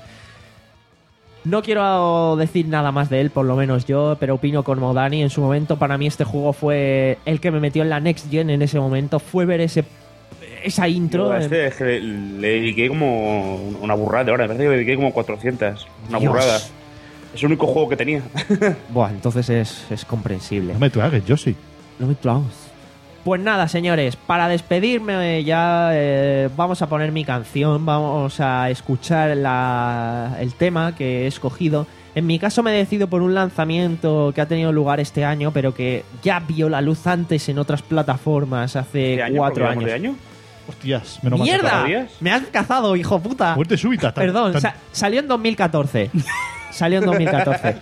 No quiero decir nada más de él, por lo menos yo, pero opino como Dani. En su momento, para mí este juego fue el que me metió en la Next Gen en ese momento. Fue ver ese esa intro. Yo a en- este es que le, le dediqué como una burrada de horas. Me parece que le dediqué como cuatrocientas. Una Dios. burrada. Es el único juego que tenía. Buah, entonces es, es comprensible. No me tragues, yo sí. No me traus. Pues nada, señores, para despedirme ya eh, vamos a poner mi canción, vamos a escuchar la- el tema que he escogido. En mi caso me decido por un lanzamiento que ha tenido lugar este año, pero que ya vio la luz antes en otras plataformas hace ¿De año? cuatro ¿Porque años. de año? Hostias, menos mal que ¡Mierda! cuatro días. Me has cazado, hijo puta. Muerte súbita. tan- Perdón, tan- sa- salió en dos mil catorce. Salió en dos mil catorce.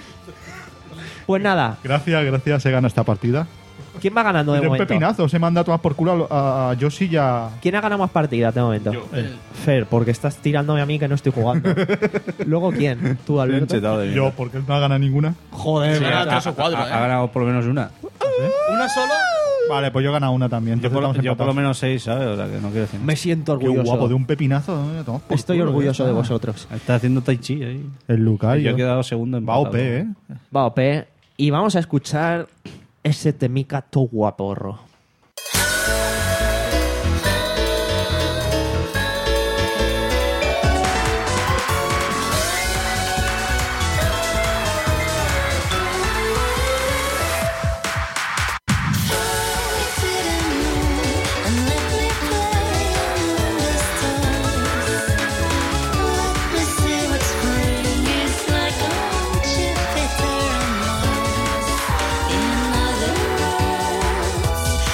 Pues nada, Gracias, gracias, se gana esta partida. ¿quién va ganando de Y de un momento? pepinazo, se manda a tomar por culo a, a Yoshi y a... ¿Quién ha ganado más partidas de momento? Fer, porque estás tirándome a mí que no estoy jugando. Luego, ¿quién? ¿Tú, Estoy Alberto? enchetado de Yo, mierda. porque él no ha ganado ninguna. Joder, Sí, ¿verdad? ha- tres o cuatro, ha, ¿eh? ha ganado por lo menos una. ¿Una solo? Vale, pues yo he ganado una también. Yo entonces por, estamos yo por lo empatados. menos seis, ¿sabes? O sea, que no quiero decir. Me siento Qué orgulloso. guapo, de un pepinazo. ¿no? Toma por Estoy culo, orgulloso ya de está. vosotros. Está haciendo Tai Chi ahí. El Lucario. Yo he quedado segundo en Va O P, ¿eh? Va, O P. Y vamos a escuchar ese temica to guaporro. Jupiter and Mars. In other words,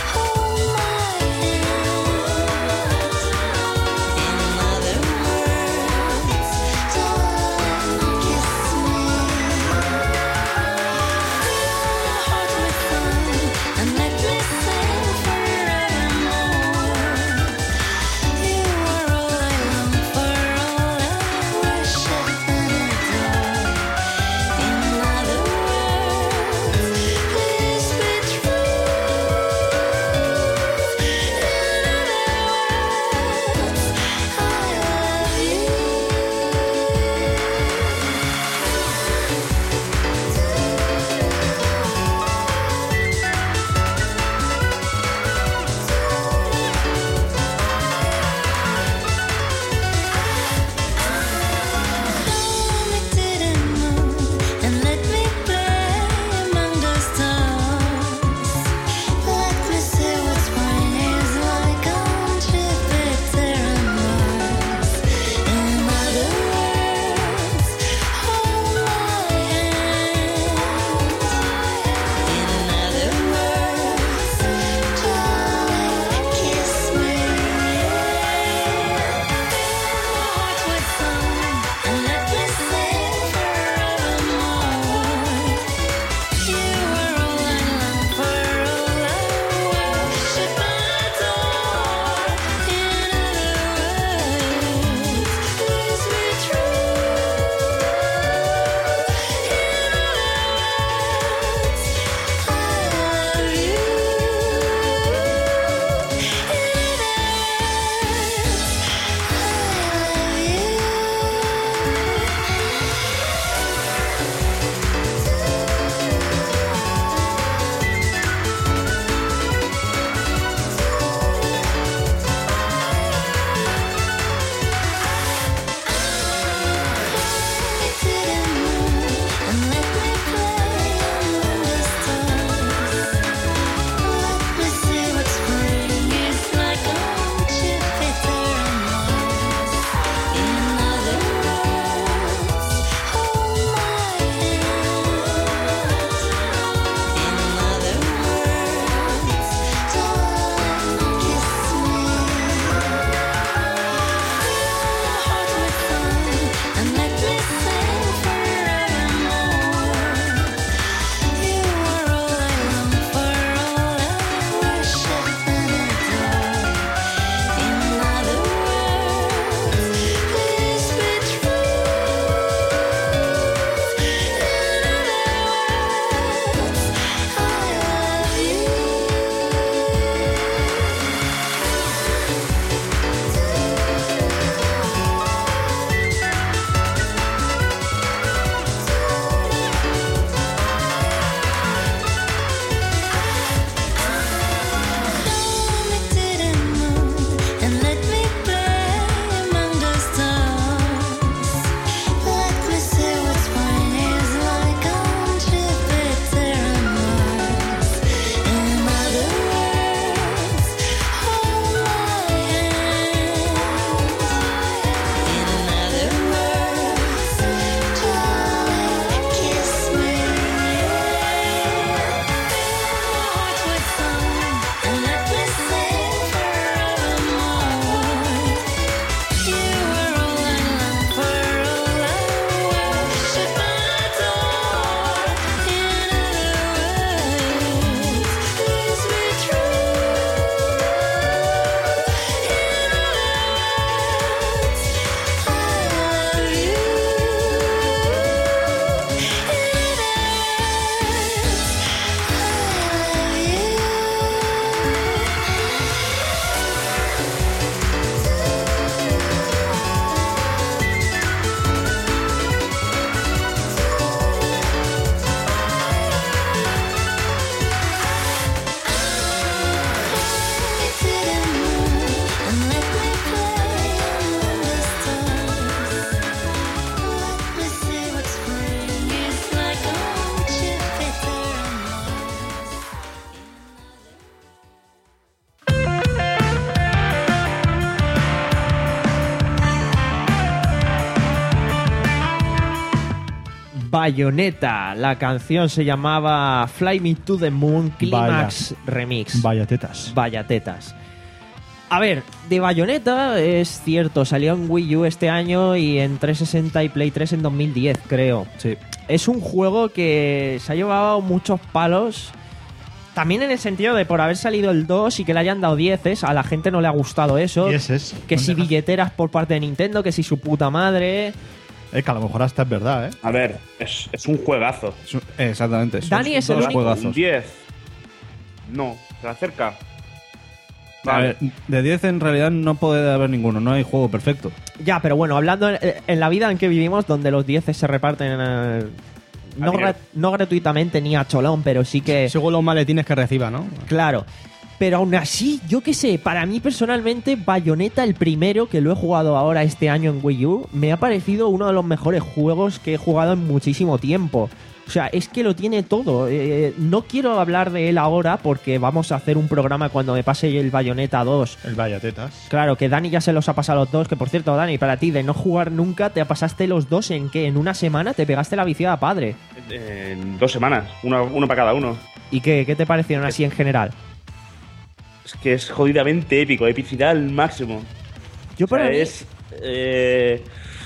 Bayonetta. La canción se llamaba Fly Me to the Moon Climax Remix. Vaya tetas. Vaya tetas. A ver, de Bayonetta es cierto, salió en Wii U este año y en trescientos sesenta y Play tres en dos mil diez, creo. Sí. Es un juego que se ha llevado muchos palos. También en el sentido de por haber salido el dos y que le hayan dado dieces, a la gente no le ha gustado eso. Dieces. Que si ¿Dónde? billeteras por parte de Nintendo, que si su puta madre. Eh, que a lo mejor hasta es verdad, ¿eh? A ver, es, es un juegazo. Es un- Exactamente. son Dani es el dos único- Un juegazos. diez. No, se acerca. A Vale. ver, de diez en realidad no puede haber ninguno, no hay juego perfecto. Ya, pero bueno, hablando en, en la vida en que vivimos, donde los dieces se reparten eh, no, dinero. gra- no gratuitamente ni a cholón, pero sí que. Según los maletines que reciba, ¿no? Claro. Pero aún así, yo qué sé, para mí personalmente, Bayonetta, el primero que lo he jugado ahora este año en Wii U, me ha parecido uno de los mejores juegos que he jugado en muchísimo tiempo. O sea, es que lo tiene todo. Eh, no quiero hablar de él ahora porque vamos a hacer un programa cuando me pase el Bayonetta dos. El vaya tetas. Claro, que Dani ya se los ha pasado los dos. Que por cierto, Dani, para ti, de no jugar nunca, ¿te pasaste los dos en qué? ¿En una semana te pegaste la viciada padre? En dos semanas, uno, uno para cada uno. ¿Y qué, qué te parecieron así en general? Es que es jodidamente épico, epicidad al máximo. Yo O sea, para mí- es. Eh,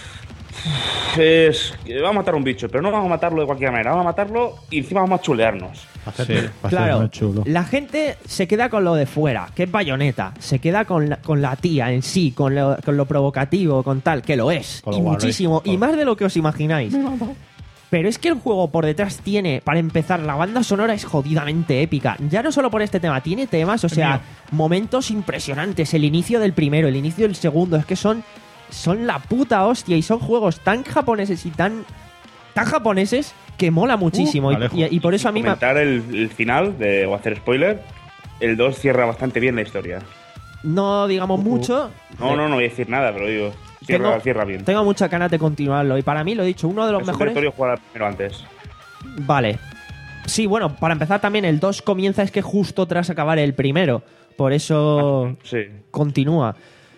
es. que Vamos a matar a un bicho, pero no vamos a matarlo de cualquier manera. Vamos a matarlo y encima vamos a chulearnos. Hacer, Claro, chulo. la gente se queda con lo de fuera, que es Bayonetta. Se queda con la, con la tía en sí, con lo, con lo provocativo, con tal, que lo es. Con Y lo guarré. muchísimo, y Con- más de lo que os imagináis. Pero es que el juego por detrás tiene, para empezar, la banda sonora es jodidamente épica. Ya no solo por este tema, tiene temas, o sea, momentos impresionantes. El inicio del primero, el inicio del segundo, es que son, son la puta hostia y son juegos tan japoneses y tan, tan japoneses que mola muchísimo. Uh, Y- Alejo. y, y por eso a mí me... Comentar el, el final, de, o hacer spoiler, el dos cierra bastante bien la historia. No digamos mucho. No, no, no voy a decir nada, pero digo, cierra, Tengo- cierra bien. Tengo muchas ganas de continuarlo y para mí, lo he dicho, uno de los es mejores... obligatorio jugar primero antes. Vale. Sí, bueno, para empezar también el dos comienza es que justo tras acabar el primero. Por eso Sí. continúa.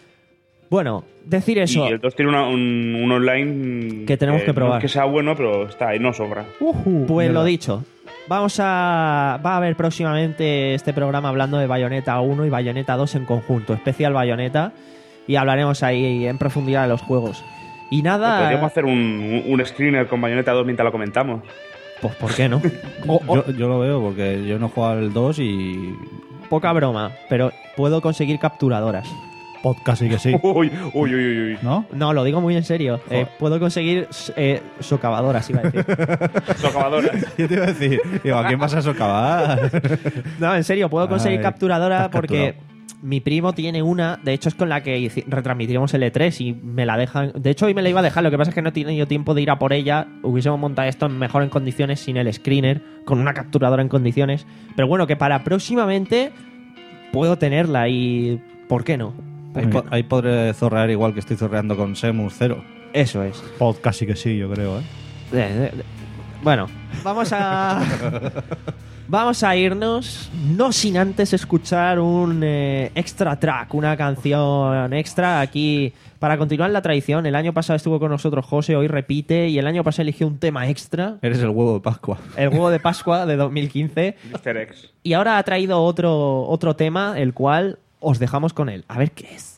Bueno, decir eso. Y el dos tiene una- un, un online Que tenemos que no probar. es que sea bueno, pero está ahí, no sobra. Pues mierda. lo dicho. Vamos a. Va a haber próximamente este programa hablando de Bayonetta uno y Bayonetta dos en conjunto. Especial Bayonetta. Y hablaremos ahí en profundidad de los juegos. Y nada. Podríamos hacer un, un screener con Bayonetta dos mientras lo comentamos. Pues ¿por qué no? Yo, yo lo veo porque yo no he jugado al dos y. Poca broma, pero puedo conseguir capturadoras. Podcast sí que sí. Uy, uy, uy, uy, uy. ¿No? No, lo digo muy en serio. Eh, puedo conseguir eh, socavadoras, iba a decir. Socavadoras. ¿Qué te iba a decir? Digo, ¿a quién vas a socavar? No, en serio, puedo conseguir Ay, capturadora te has porque capturado. mi primo tiene una, de hecho es con la que hici- retransmitiremos el E tres y me la dejan. De hecho, hoy me la iba a dejar, lo que pasa es que no he tenido tiempo de ir a por ella. Hubiésemos montado esto en mejor en condiciones sin el screener, con una capturadora en condiciones. Pero bueno, que para próximamente puedo tenerla y. ¿Por qué no? Ahí, po- ahí podré zorrear igual que estoy zorreando con Semus Zero. Eso es. Podcast sí que sí, yo creo, ¿eh? Eh, eh, Bueno, vamos a. Vamos a irnos, no sin antes escuchar un eh, extra track, una canción extra aquí para continuar la tradición. El año pasado estuvo con nosotros José, hoy repite, y el año pasado eligió un tema extra, Eres el huevo de Pascua. el huevo de Pascua de dos mil quince, mister X. y ahora ha traído otro, otro tema, el cual os dejamos con él. A ver qué es.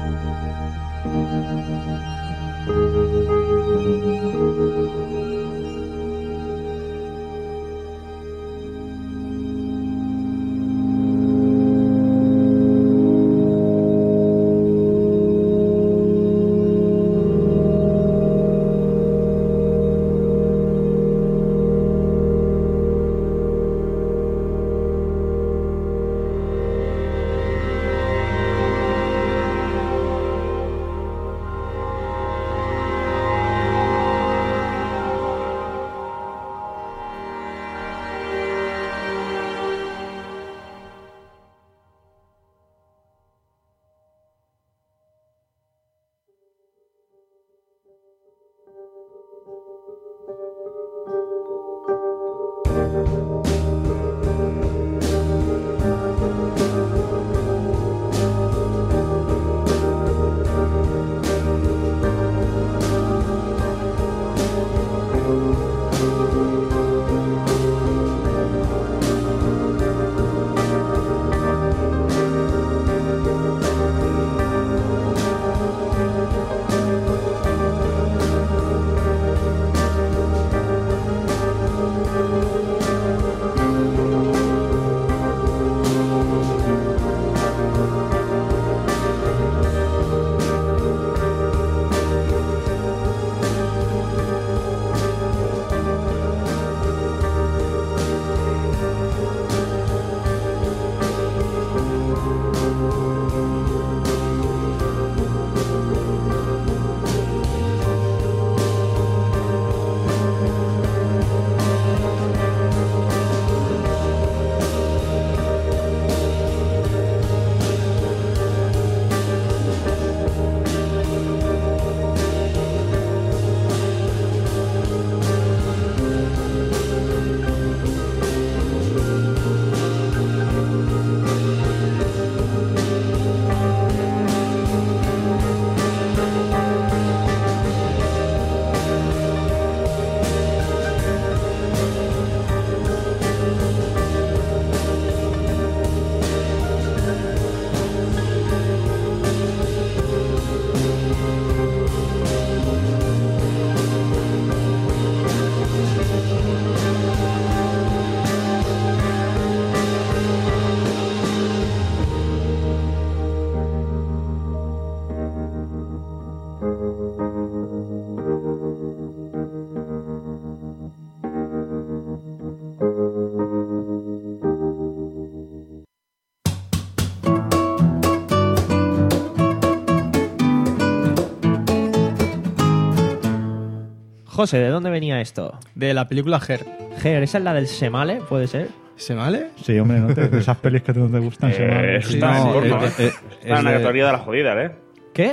José, ¿de dónde venía esto? De la película Her. Her, ¿esa es la del Semale? ¿Puede ser? ¿Semale? Sí, hombre, ¿no? De esas pelis que no te gustan. Eh, Semale. eso está en no, porno, eh, ¿eh? eh, eh, Está en la es de- categoría de la jodida, ¿eh? ¿Qué?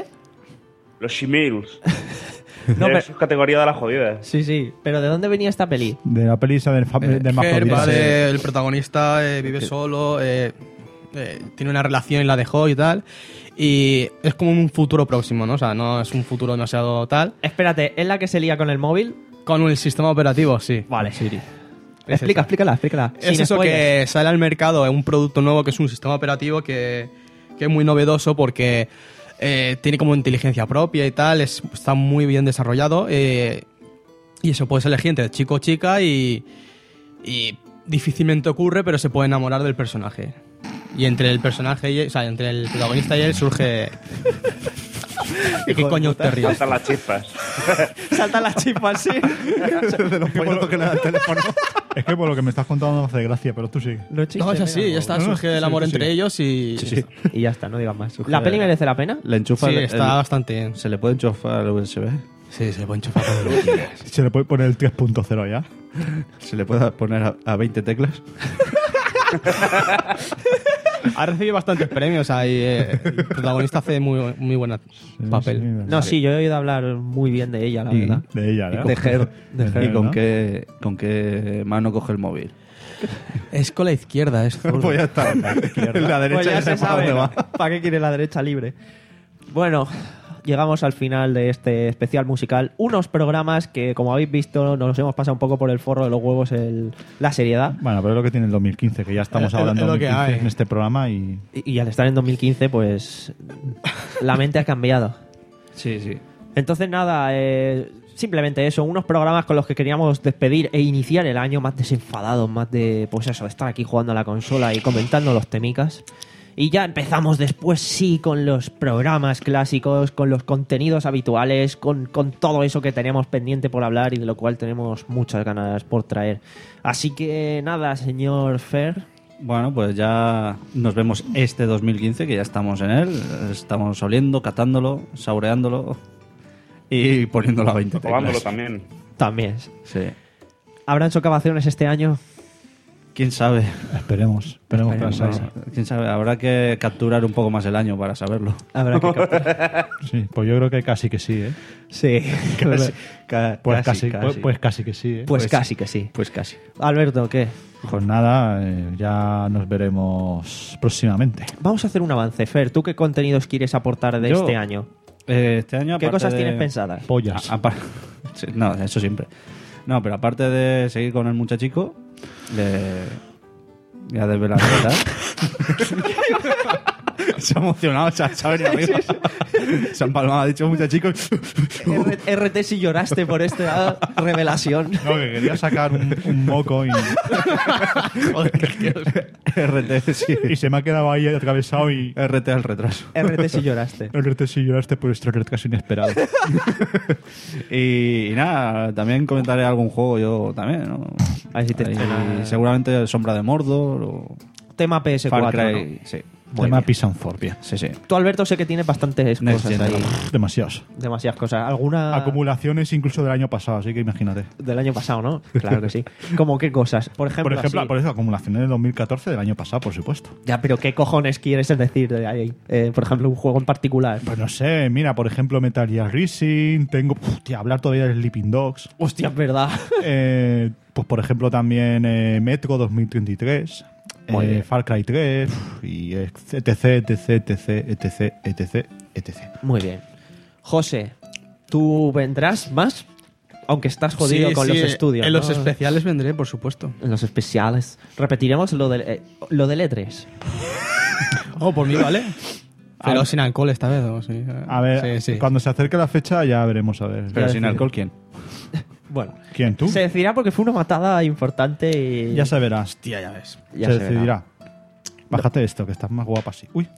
Los shemales. No, pero- Es categoría de la jodida. Sí, sí. ¿Pero de dónde venía esta peli? De la peli esa del fa- de Her va Hermafrodita. de- el protagonista eh, vive solo, eh, eh, tiene una relación y la dejó y tal. Y es como un futuro próximo, ¿no? O sea, no es un futuro demasiado tal. Espérate, ¿es la que se lía con el móvil? Con el sistema operativo, sí. Vale. Siri. Explica, esa. explícala, explícala. Es Sin eso spoilers. que sale al mercado, un producto nuevo que es un sistema operativo que, que es muy novedoso porque eh, tiene como inteligencia propia y tal, es, está muy bien desarrollado eh, y eso puedes elegir entre chico o chica y, y difícilmente ocurre, pero se puede enamorar del personaje. Y entre el personaje y, o sea, entre el protagonista y él surge... ¿De qué coño te ríes? Saltan las chispas. Saltan las chispas, sí. de los pollazos que le da el teléfono. Es que por lo que me estás contando no hace gracia, pero tú sí. No, No, es así, ya está, No, no, surge el sí, amor sí, entre sí. ellos y... Sí, sí. Y ya está, no digas más. Surge ¿La peli de- merece la pena? Le enchufa Sí, el- está el- bastante bien. Se le puede enchufar el U S B. Sí, se le puede enchufar con lo que quieras. Se le puede poner el tres punto cero ya. Se le puede poner a, a veinte teclas. Ha recibido bastantes premios ahí. eh, el protagonista hace muy, muy buen papel. Sí, No, sí, yo he oído hablar muy bien de ella, la Y- verdad. De ella, ¿no? De Her. De De Her. ¿Y con ¿no? qué, con qué mano coge el móvil? Es con la izquierda, es zurdo. Pues ya está. La derecha Pues ya ya se sepa dónde sabe. va. ¿Para qué quiere la derecha libre? Bueno, llegamos al final de este especial musical. Unos programas que, como habéis visto, nos hemos pasado un poco por el forro de los huevos el, la seriedad. Bueno, pero es lo que tiene el dos mil quince, que ya estamos Es- hablando es lo de que dos mil quince hay. en este programa y... Y, y al estar en dos mil quince, pues la mente ha cambiado. Sí, sí. Entonces, nada, eh, simplemente eso, unos programas con los que queríamos despedir e iniciar el año más desenfadados, más de, pues eso, de estar aquí jugando a la consola y comentando los temicas. Y ya empezamos después, sí, con los programas clásicos, con los contenidos habituales, con, con todo eso que teníamos pendiente por hablar y de lo cual tenemos muchas ganas por traer. Así que nada, señor Fer. Bueno, pues ya nos vemos este dos mil quince, que ya estamos en él. Estamos oliendo, catándolo, saboreándolo y poniéndolo a veinte Probándolo teclas. también. También. Sí. ¿Habrán socavaciones este año? ¿Quién sabe? Esperemos, esperemos que Esperemos. las haya. No, ¿Quién sabe? Habrá que capturar un poco más el año para saberlo. Habrá que captar. Sí, pues yo creo que casi que sí, ¿eh? Sí, casi, ca- Pues casi, casi, Pues, pues casi que sí, ¿eh? Pues casi que sí. Pues casi. Alberto, ¿qué? Pues nada, eh, ya nos veremos próximamente. Vamos a hacer un avance, Fer. ¿Tú qué contenidos quieres aportar de Yo, este año? Eh, este año, ¿Qué aparte cosas de- tienes pensadas? Pollas. A- apar- Sí, no, eso siempre. No, pero aparte de seguir con el muchachico, de... Ya desvelar, ¿verdad? Se ha emocionado, se ha, se ha venido arriba. Se ha empalmado, ha dicho muchachico. R- R T si lloraste por esta revelación. No, que quería sacar un, un moco y, R T, sí. y se me ha quedado ahí atravesado y... R T al retraso. R T si lloraste. El reto si lloraste por este retraso inesperado. Y, y nada, también comentaré algún juego yo también, ¿no? A ver si te Ahí, estrena- seguramente Sombra de Mordor o Tema P S Far cuatro, Cry. ¿no? Sí, Muy Tema bien. Peace and For, bien. sí, sí. Tú, Alberto, sé que tienes bastantes Next cosas Gen, ahí. Demasiados. Demasiadas cosas. ¿Alguna Acumulaciones incluso del año pasado, así que imagínate. del año pasado, no? Claro que sí. ¿Cómo qué cosas? Por ejemplo, Por ejemplo, así- por eso, acumulaciones del dos mil catorce del año pasado, por supuesto. Ya, pero ¿qué cojones quieres decir de ahí? Eh, por ejemplo, un juego en particular. Pues no sé, mira, por ejemplo, Metal Gear Rising, tengo... Uf, tío, hablar todavía de Sleeping Dogs. Hostia, es verdad. Eh, pues por ejemplo también eh, Metro dos mil treinta y tres, Muy eh, bien. Far Cry tres uf, y etc, etc, etc, etc, etc, etc. Muy bien. José, ¿tú vendrás más? Aunque estás jodido Sí, con sí, los estudios, En ¿no? los especiales vendré, por supuesto. En los especiales. Repetiremos lo del, eh, lo del E tres. Oh, por mí, ¿vale? Pero A- sin alcohol esta vez, ¿o? Sí. A ver, Sí, sí. cuando se acerque la fecha ya veremos a ver. Pero Ya sin decía. alcohol, ¿quién? Bueno, ¿Quién, tú? se decidirá porque fue una matada importante y... Ya se verá. Tía, ya ves. ya se, se verá. decidirá. Bájate esto, que estás más guapa así. Uy,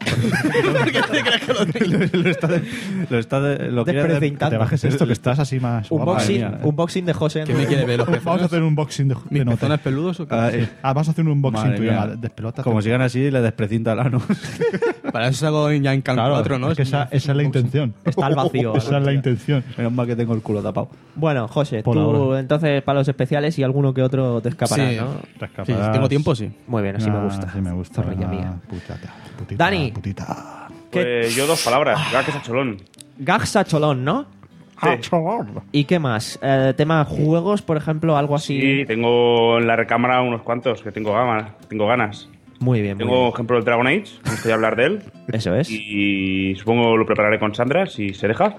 lo está de, lo está de, lo quiere de- Desprecintando. te bajes esto, que estás así más guapa. Unboxing, Madre mía. unboxing de José. ¿Quién me quiere ver los Vamos a pezones? hacer un unboxing de, de ¿Mis notas. pezones peludos o qué? Ah, eh, Ah, vamos a hacer un unboxing Madre tuyo. mía. nada, Despelota. como sigan así, le desprecinta el ano. Para eso salgo ya en Can Claro, cuatro, ¿no? es que esa, esa es la intención. Está al vacío. Esa es la intención. Menos mal que tengo el culo tapado. Bueno, José, Por tú ahora. entonces para los especiales y alguno que otro te escapará, Sí. ¿no? Te Sí, escaparás. si tengo tiempo, sí. Muy bien, así me Ah, gusta. Sí, me gusta. Zorrilla Ah, mía. Putata, putita, Dani. Putita. ¿Qué? Pues yo dos palabras. Gaques a cholón. Gaxa Cholón, ¿no? Sí. ¿Y qué más? Eh, tema juegos, por ejemplo, algo así. Sí, tengo en la recámara unos cuantos que tengo ganas. Tengo ganas. Muy bien, muy Tengo bien. ejemplo del Dragon Age, me gustaría hablar de él. Eso es. Y supongo lo prepararé con Sandra, si se deja.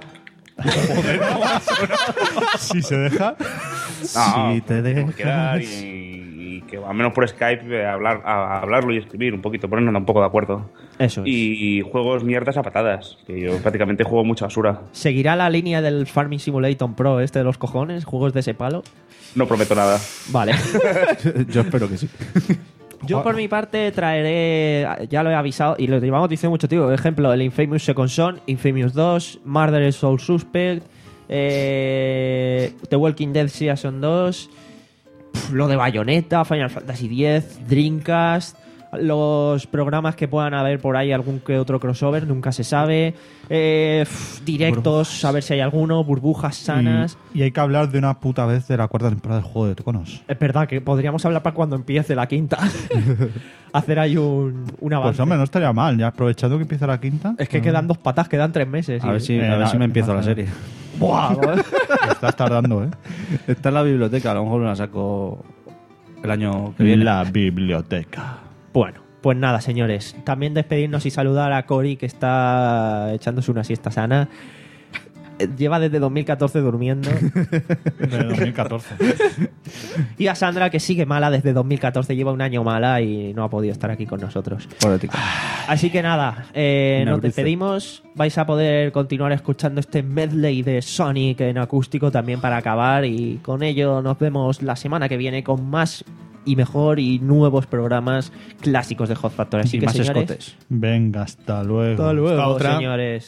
Si se deja. No, Si te tengo dejas. que quedar y, y que al menos por Skype eh, hablar, a, a hablarlo y escribir un poquito, ponernos un poco de acuerdo. Eso es. Y juegos mierdas a patadas, que yo prácticamente juego mucha basura. ¿Seguirá la línea del Farming Simulator Pro este de los cojones? ¿Juegos de ese palo? No prometo nada. Vale. Yo espero que sí. Yo por mi parte traeré, ya lo he avisado y lo llevamos diciendo mucho tiempo, por ejemplo, el Infamous Second Son, Infamous dos, Murder Soul Suspect, eh, The Walking Dead Season dos, pf, lo de Bayonetta, Final Fantasy diez, Dreamcast, los programas que puedan haber por ahí, algún que otro crossover, nunca se sabe, eh, pf, directos, a ver si hay alguno, burbujas sanas. Y, y hay que hablar de una puta vez de la cuarta temporada del Juego de Tronos. Es verdad que podríamos hablar para cuando empiece la quinta. Hacer ahí un, un avance. Pues hombre, no estaría mal, ya aprovechando que empieza la quinta. Es que quedan dos patas, quedan tres meses. A y- ver si, Eh, a ver la- si me empiezo la la- serie. Buah, ¿no? Estás tardando, ¿eh? Está en la biblioteca, a lo mejor me la saco el año que viene. La biblioteca. Bueno, Pues nada, señores. También despedirnos y saludar a Cory, que está echándose una siesta sana. Lleva desde dos mil catorce durmiendo. Desde dos mil catorce. Y a Sandra, que sigue mala desde dos mil catorce, lleva un año mala y no ha podido estar aquí con nosotros. Así que nada, eh, nos despedimos. Vais a poder continuar escuchando este medley de Sonic en acústico también para acabar. Y con ello nos vemos la semana que viene con más y mejor y nuevos programas clásicos de Hot Factory. Así Y que, más señores, escotes. Venga, hasta luego. hasta luego, Hasta otra. señores.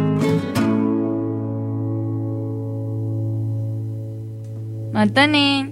Matane.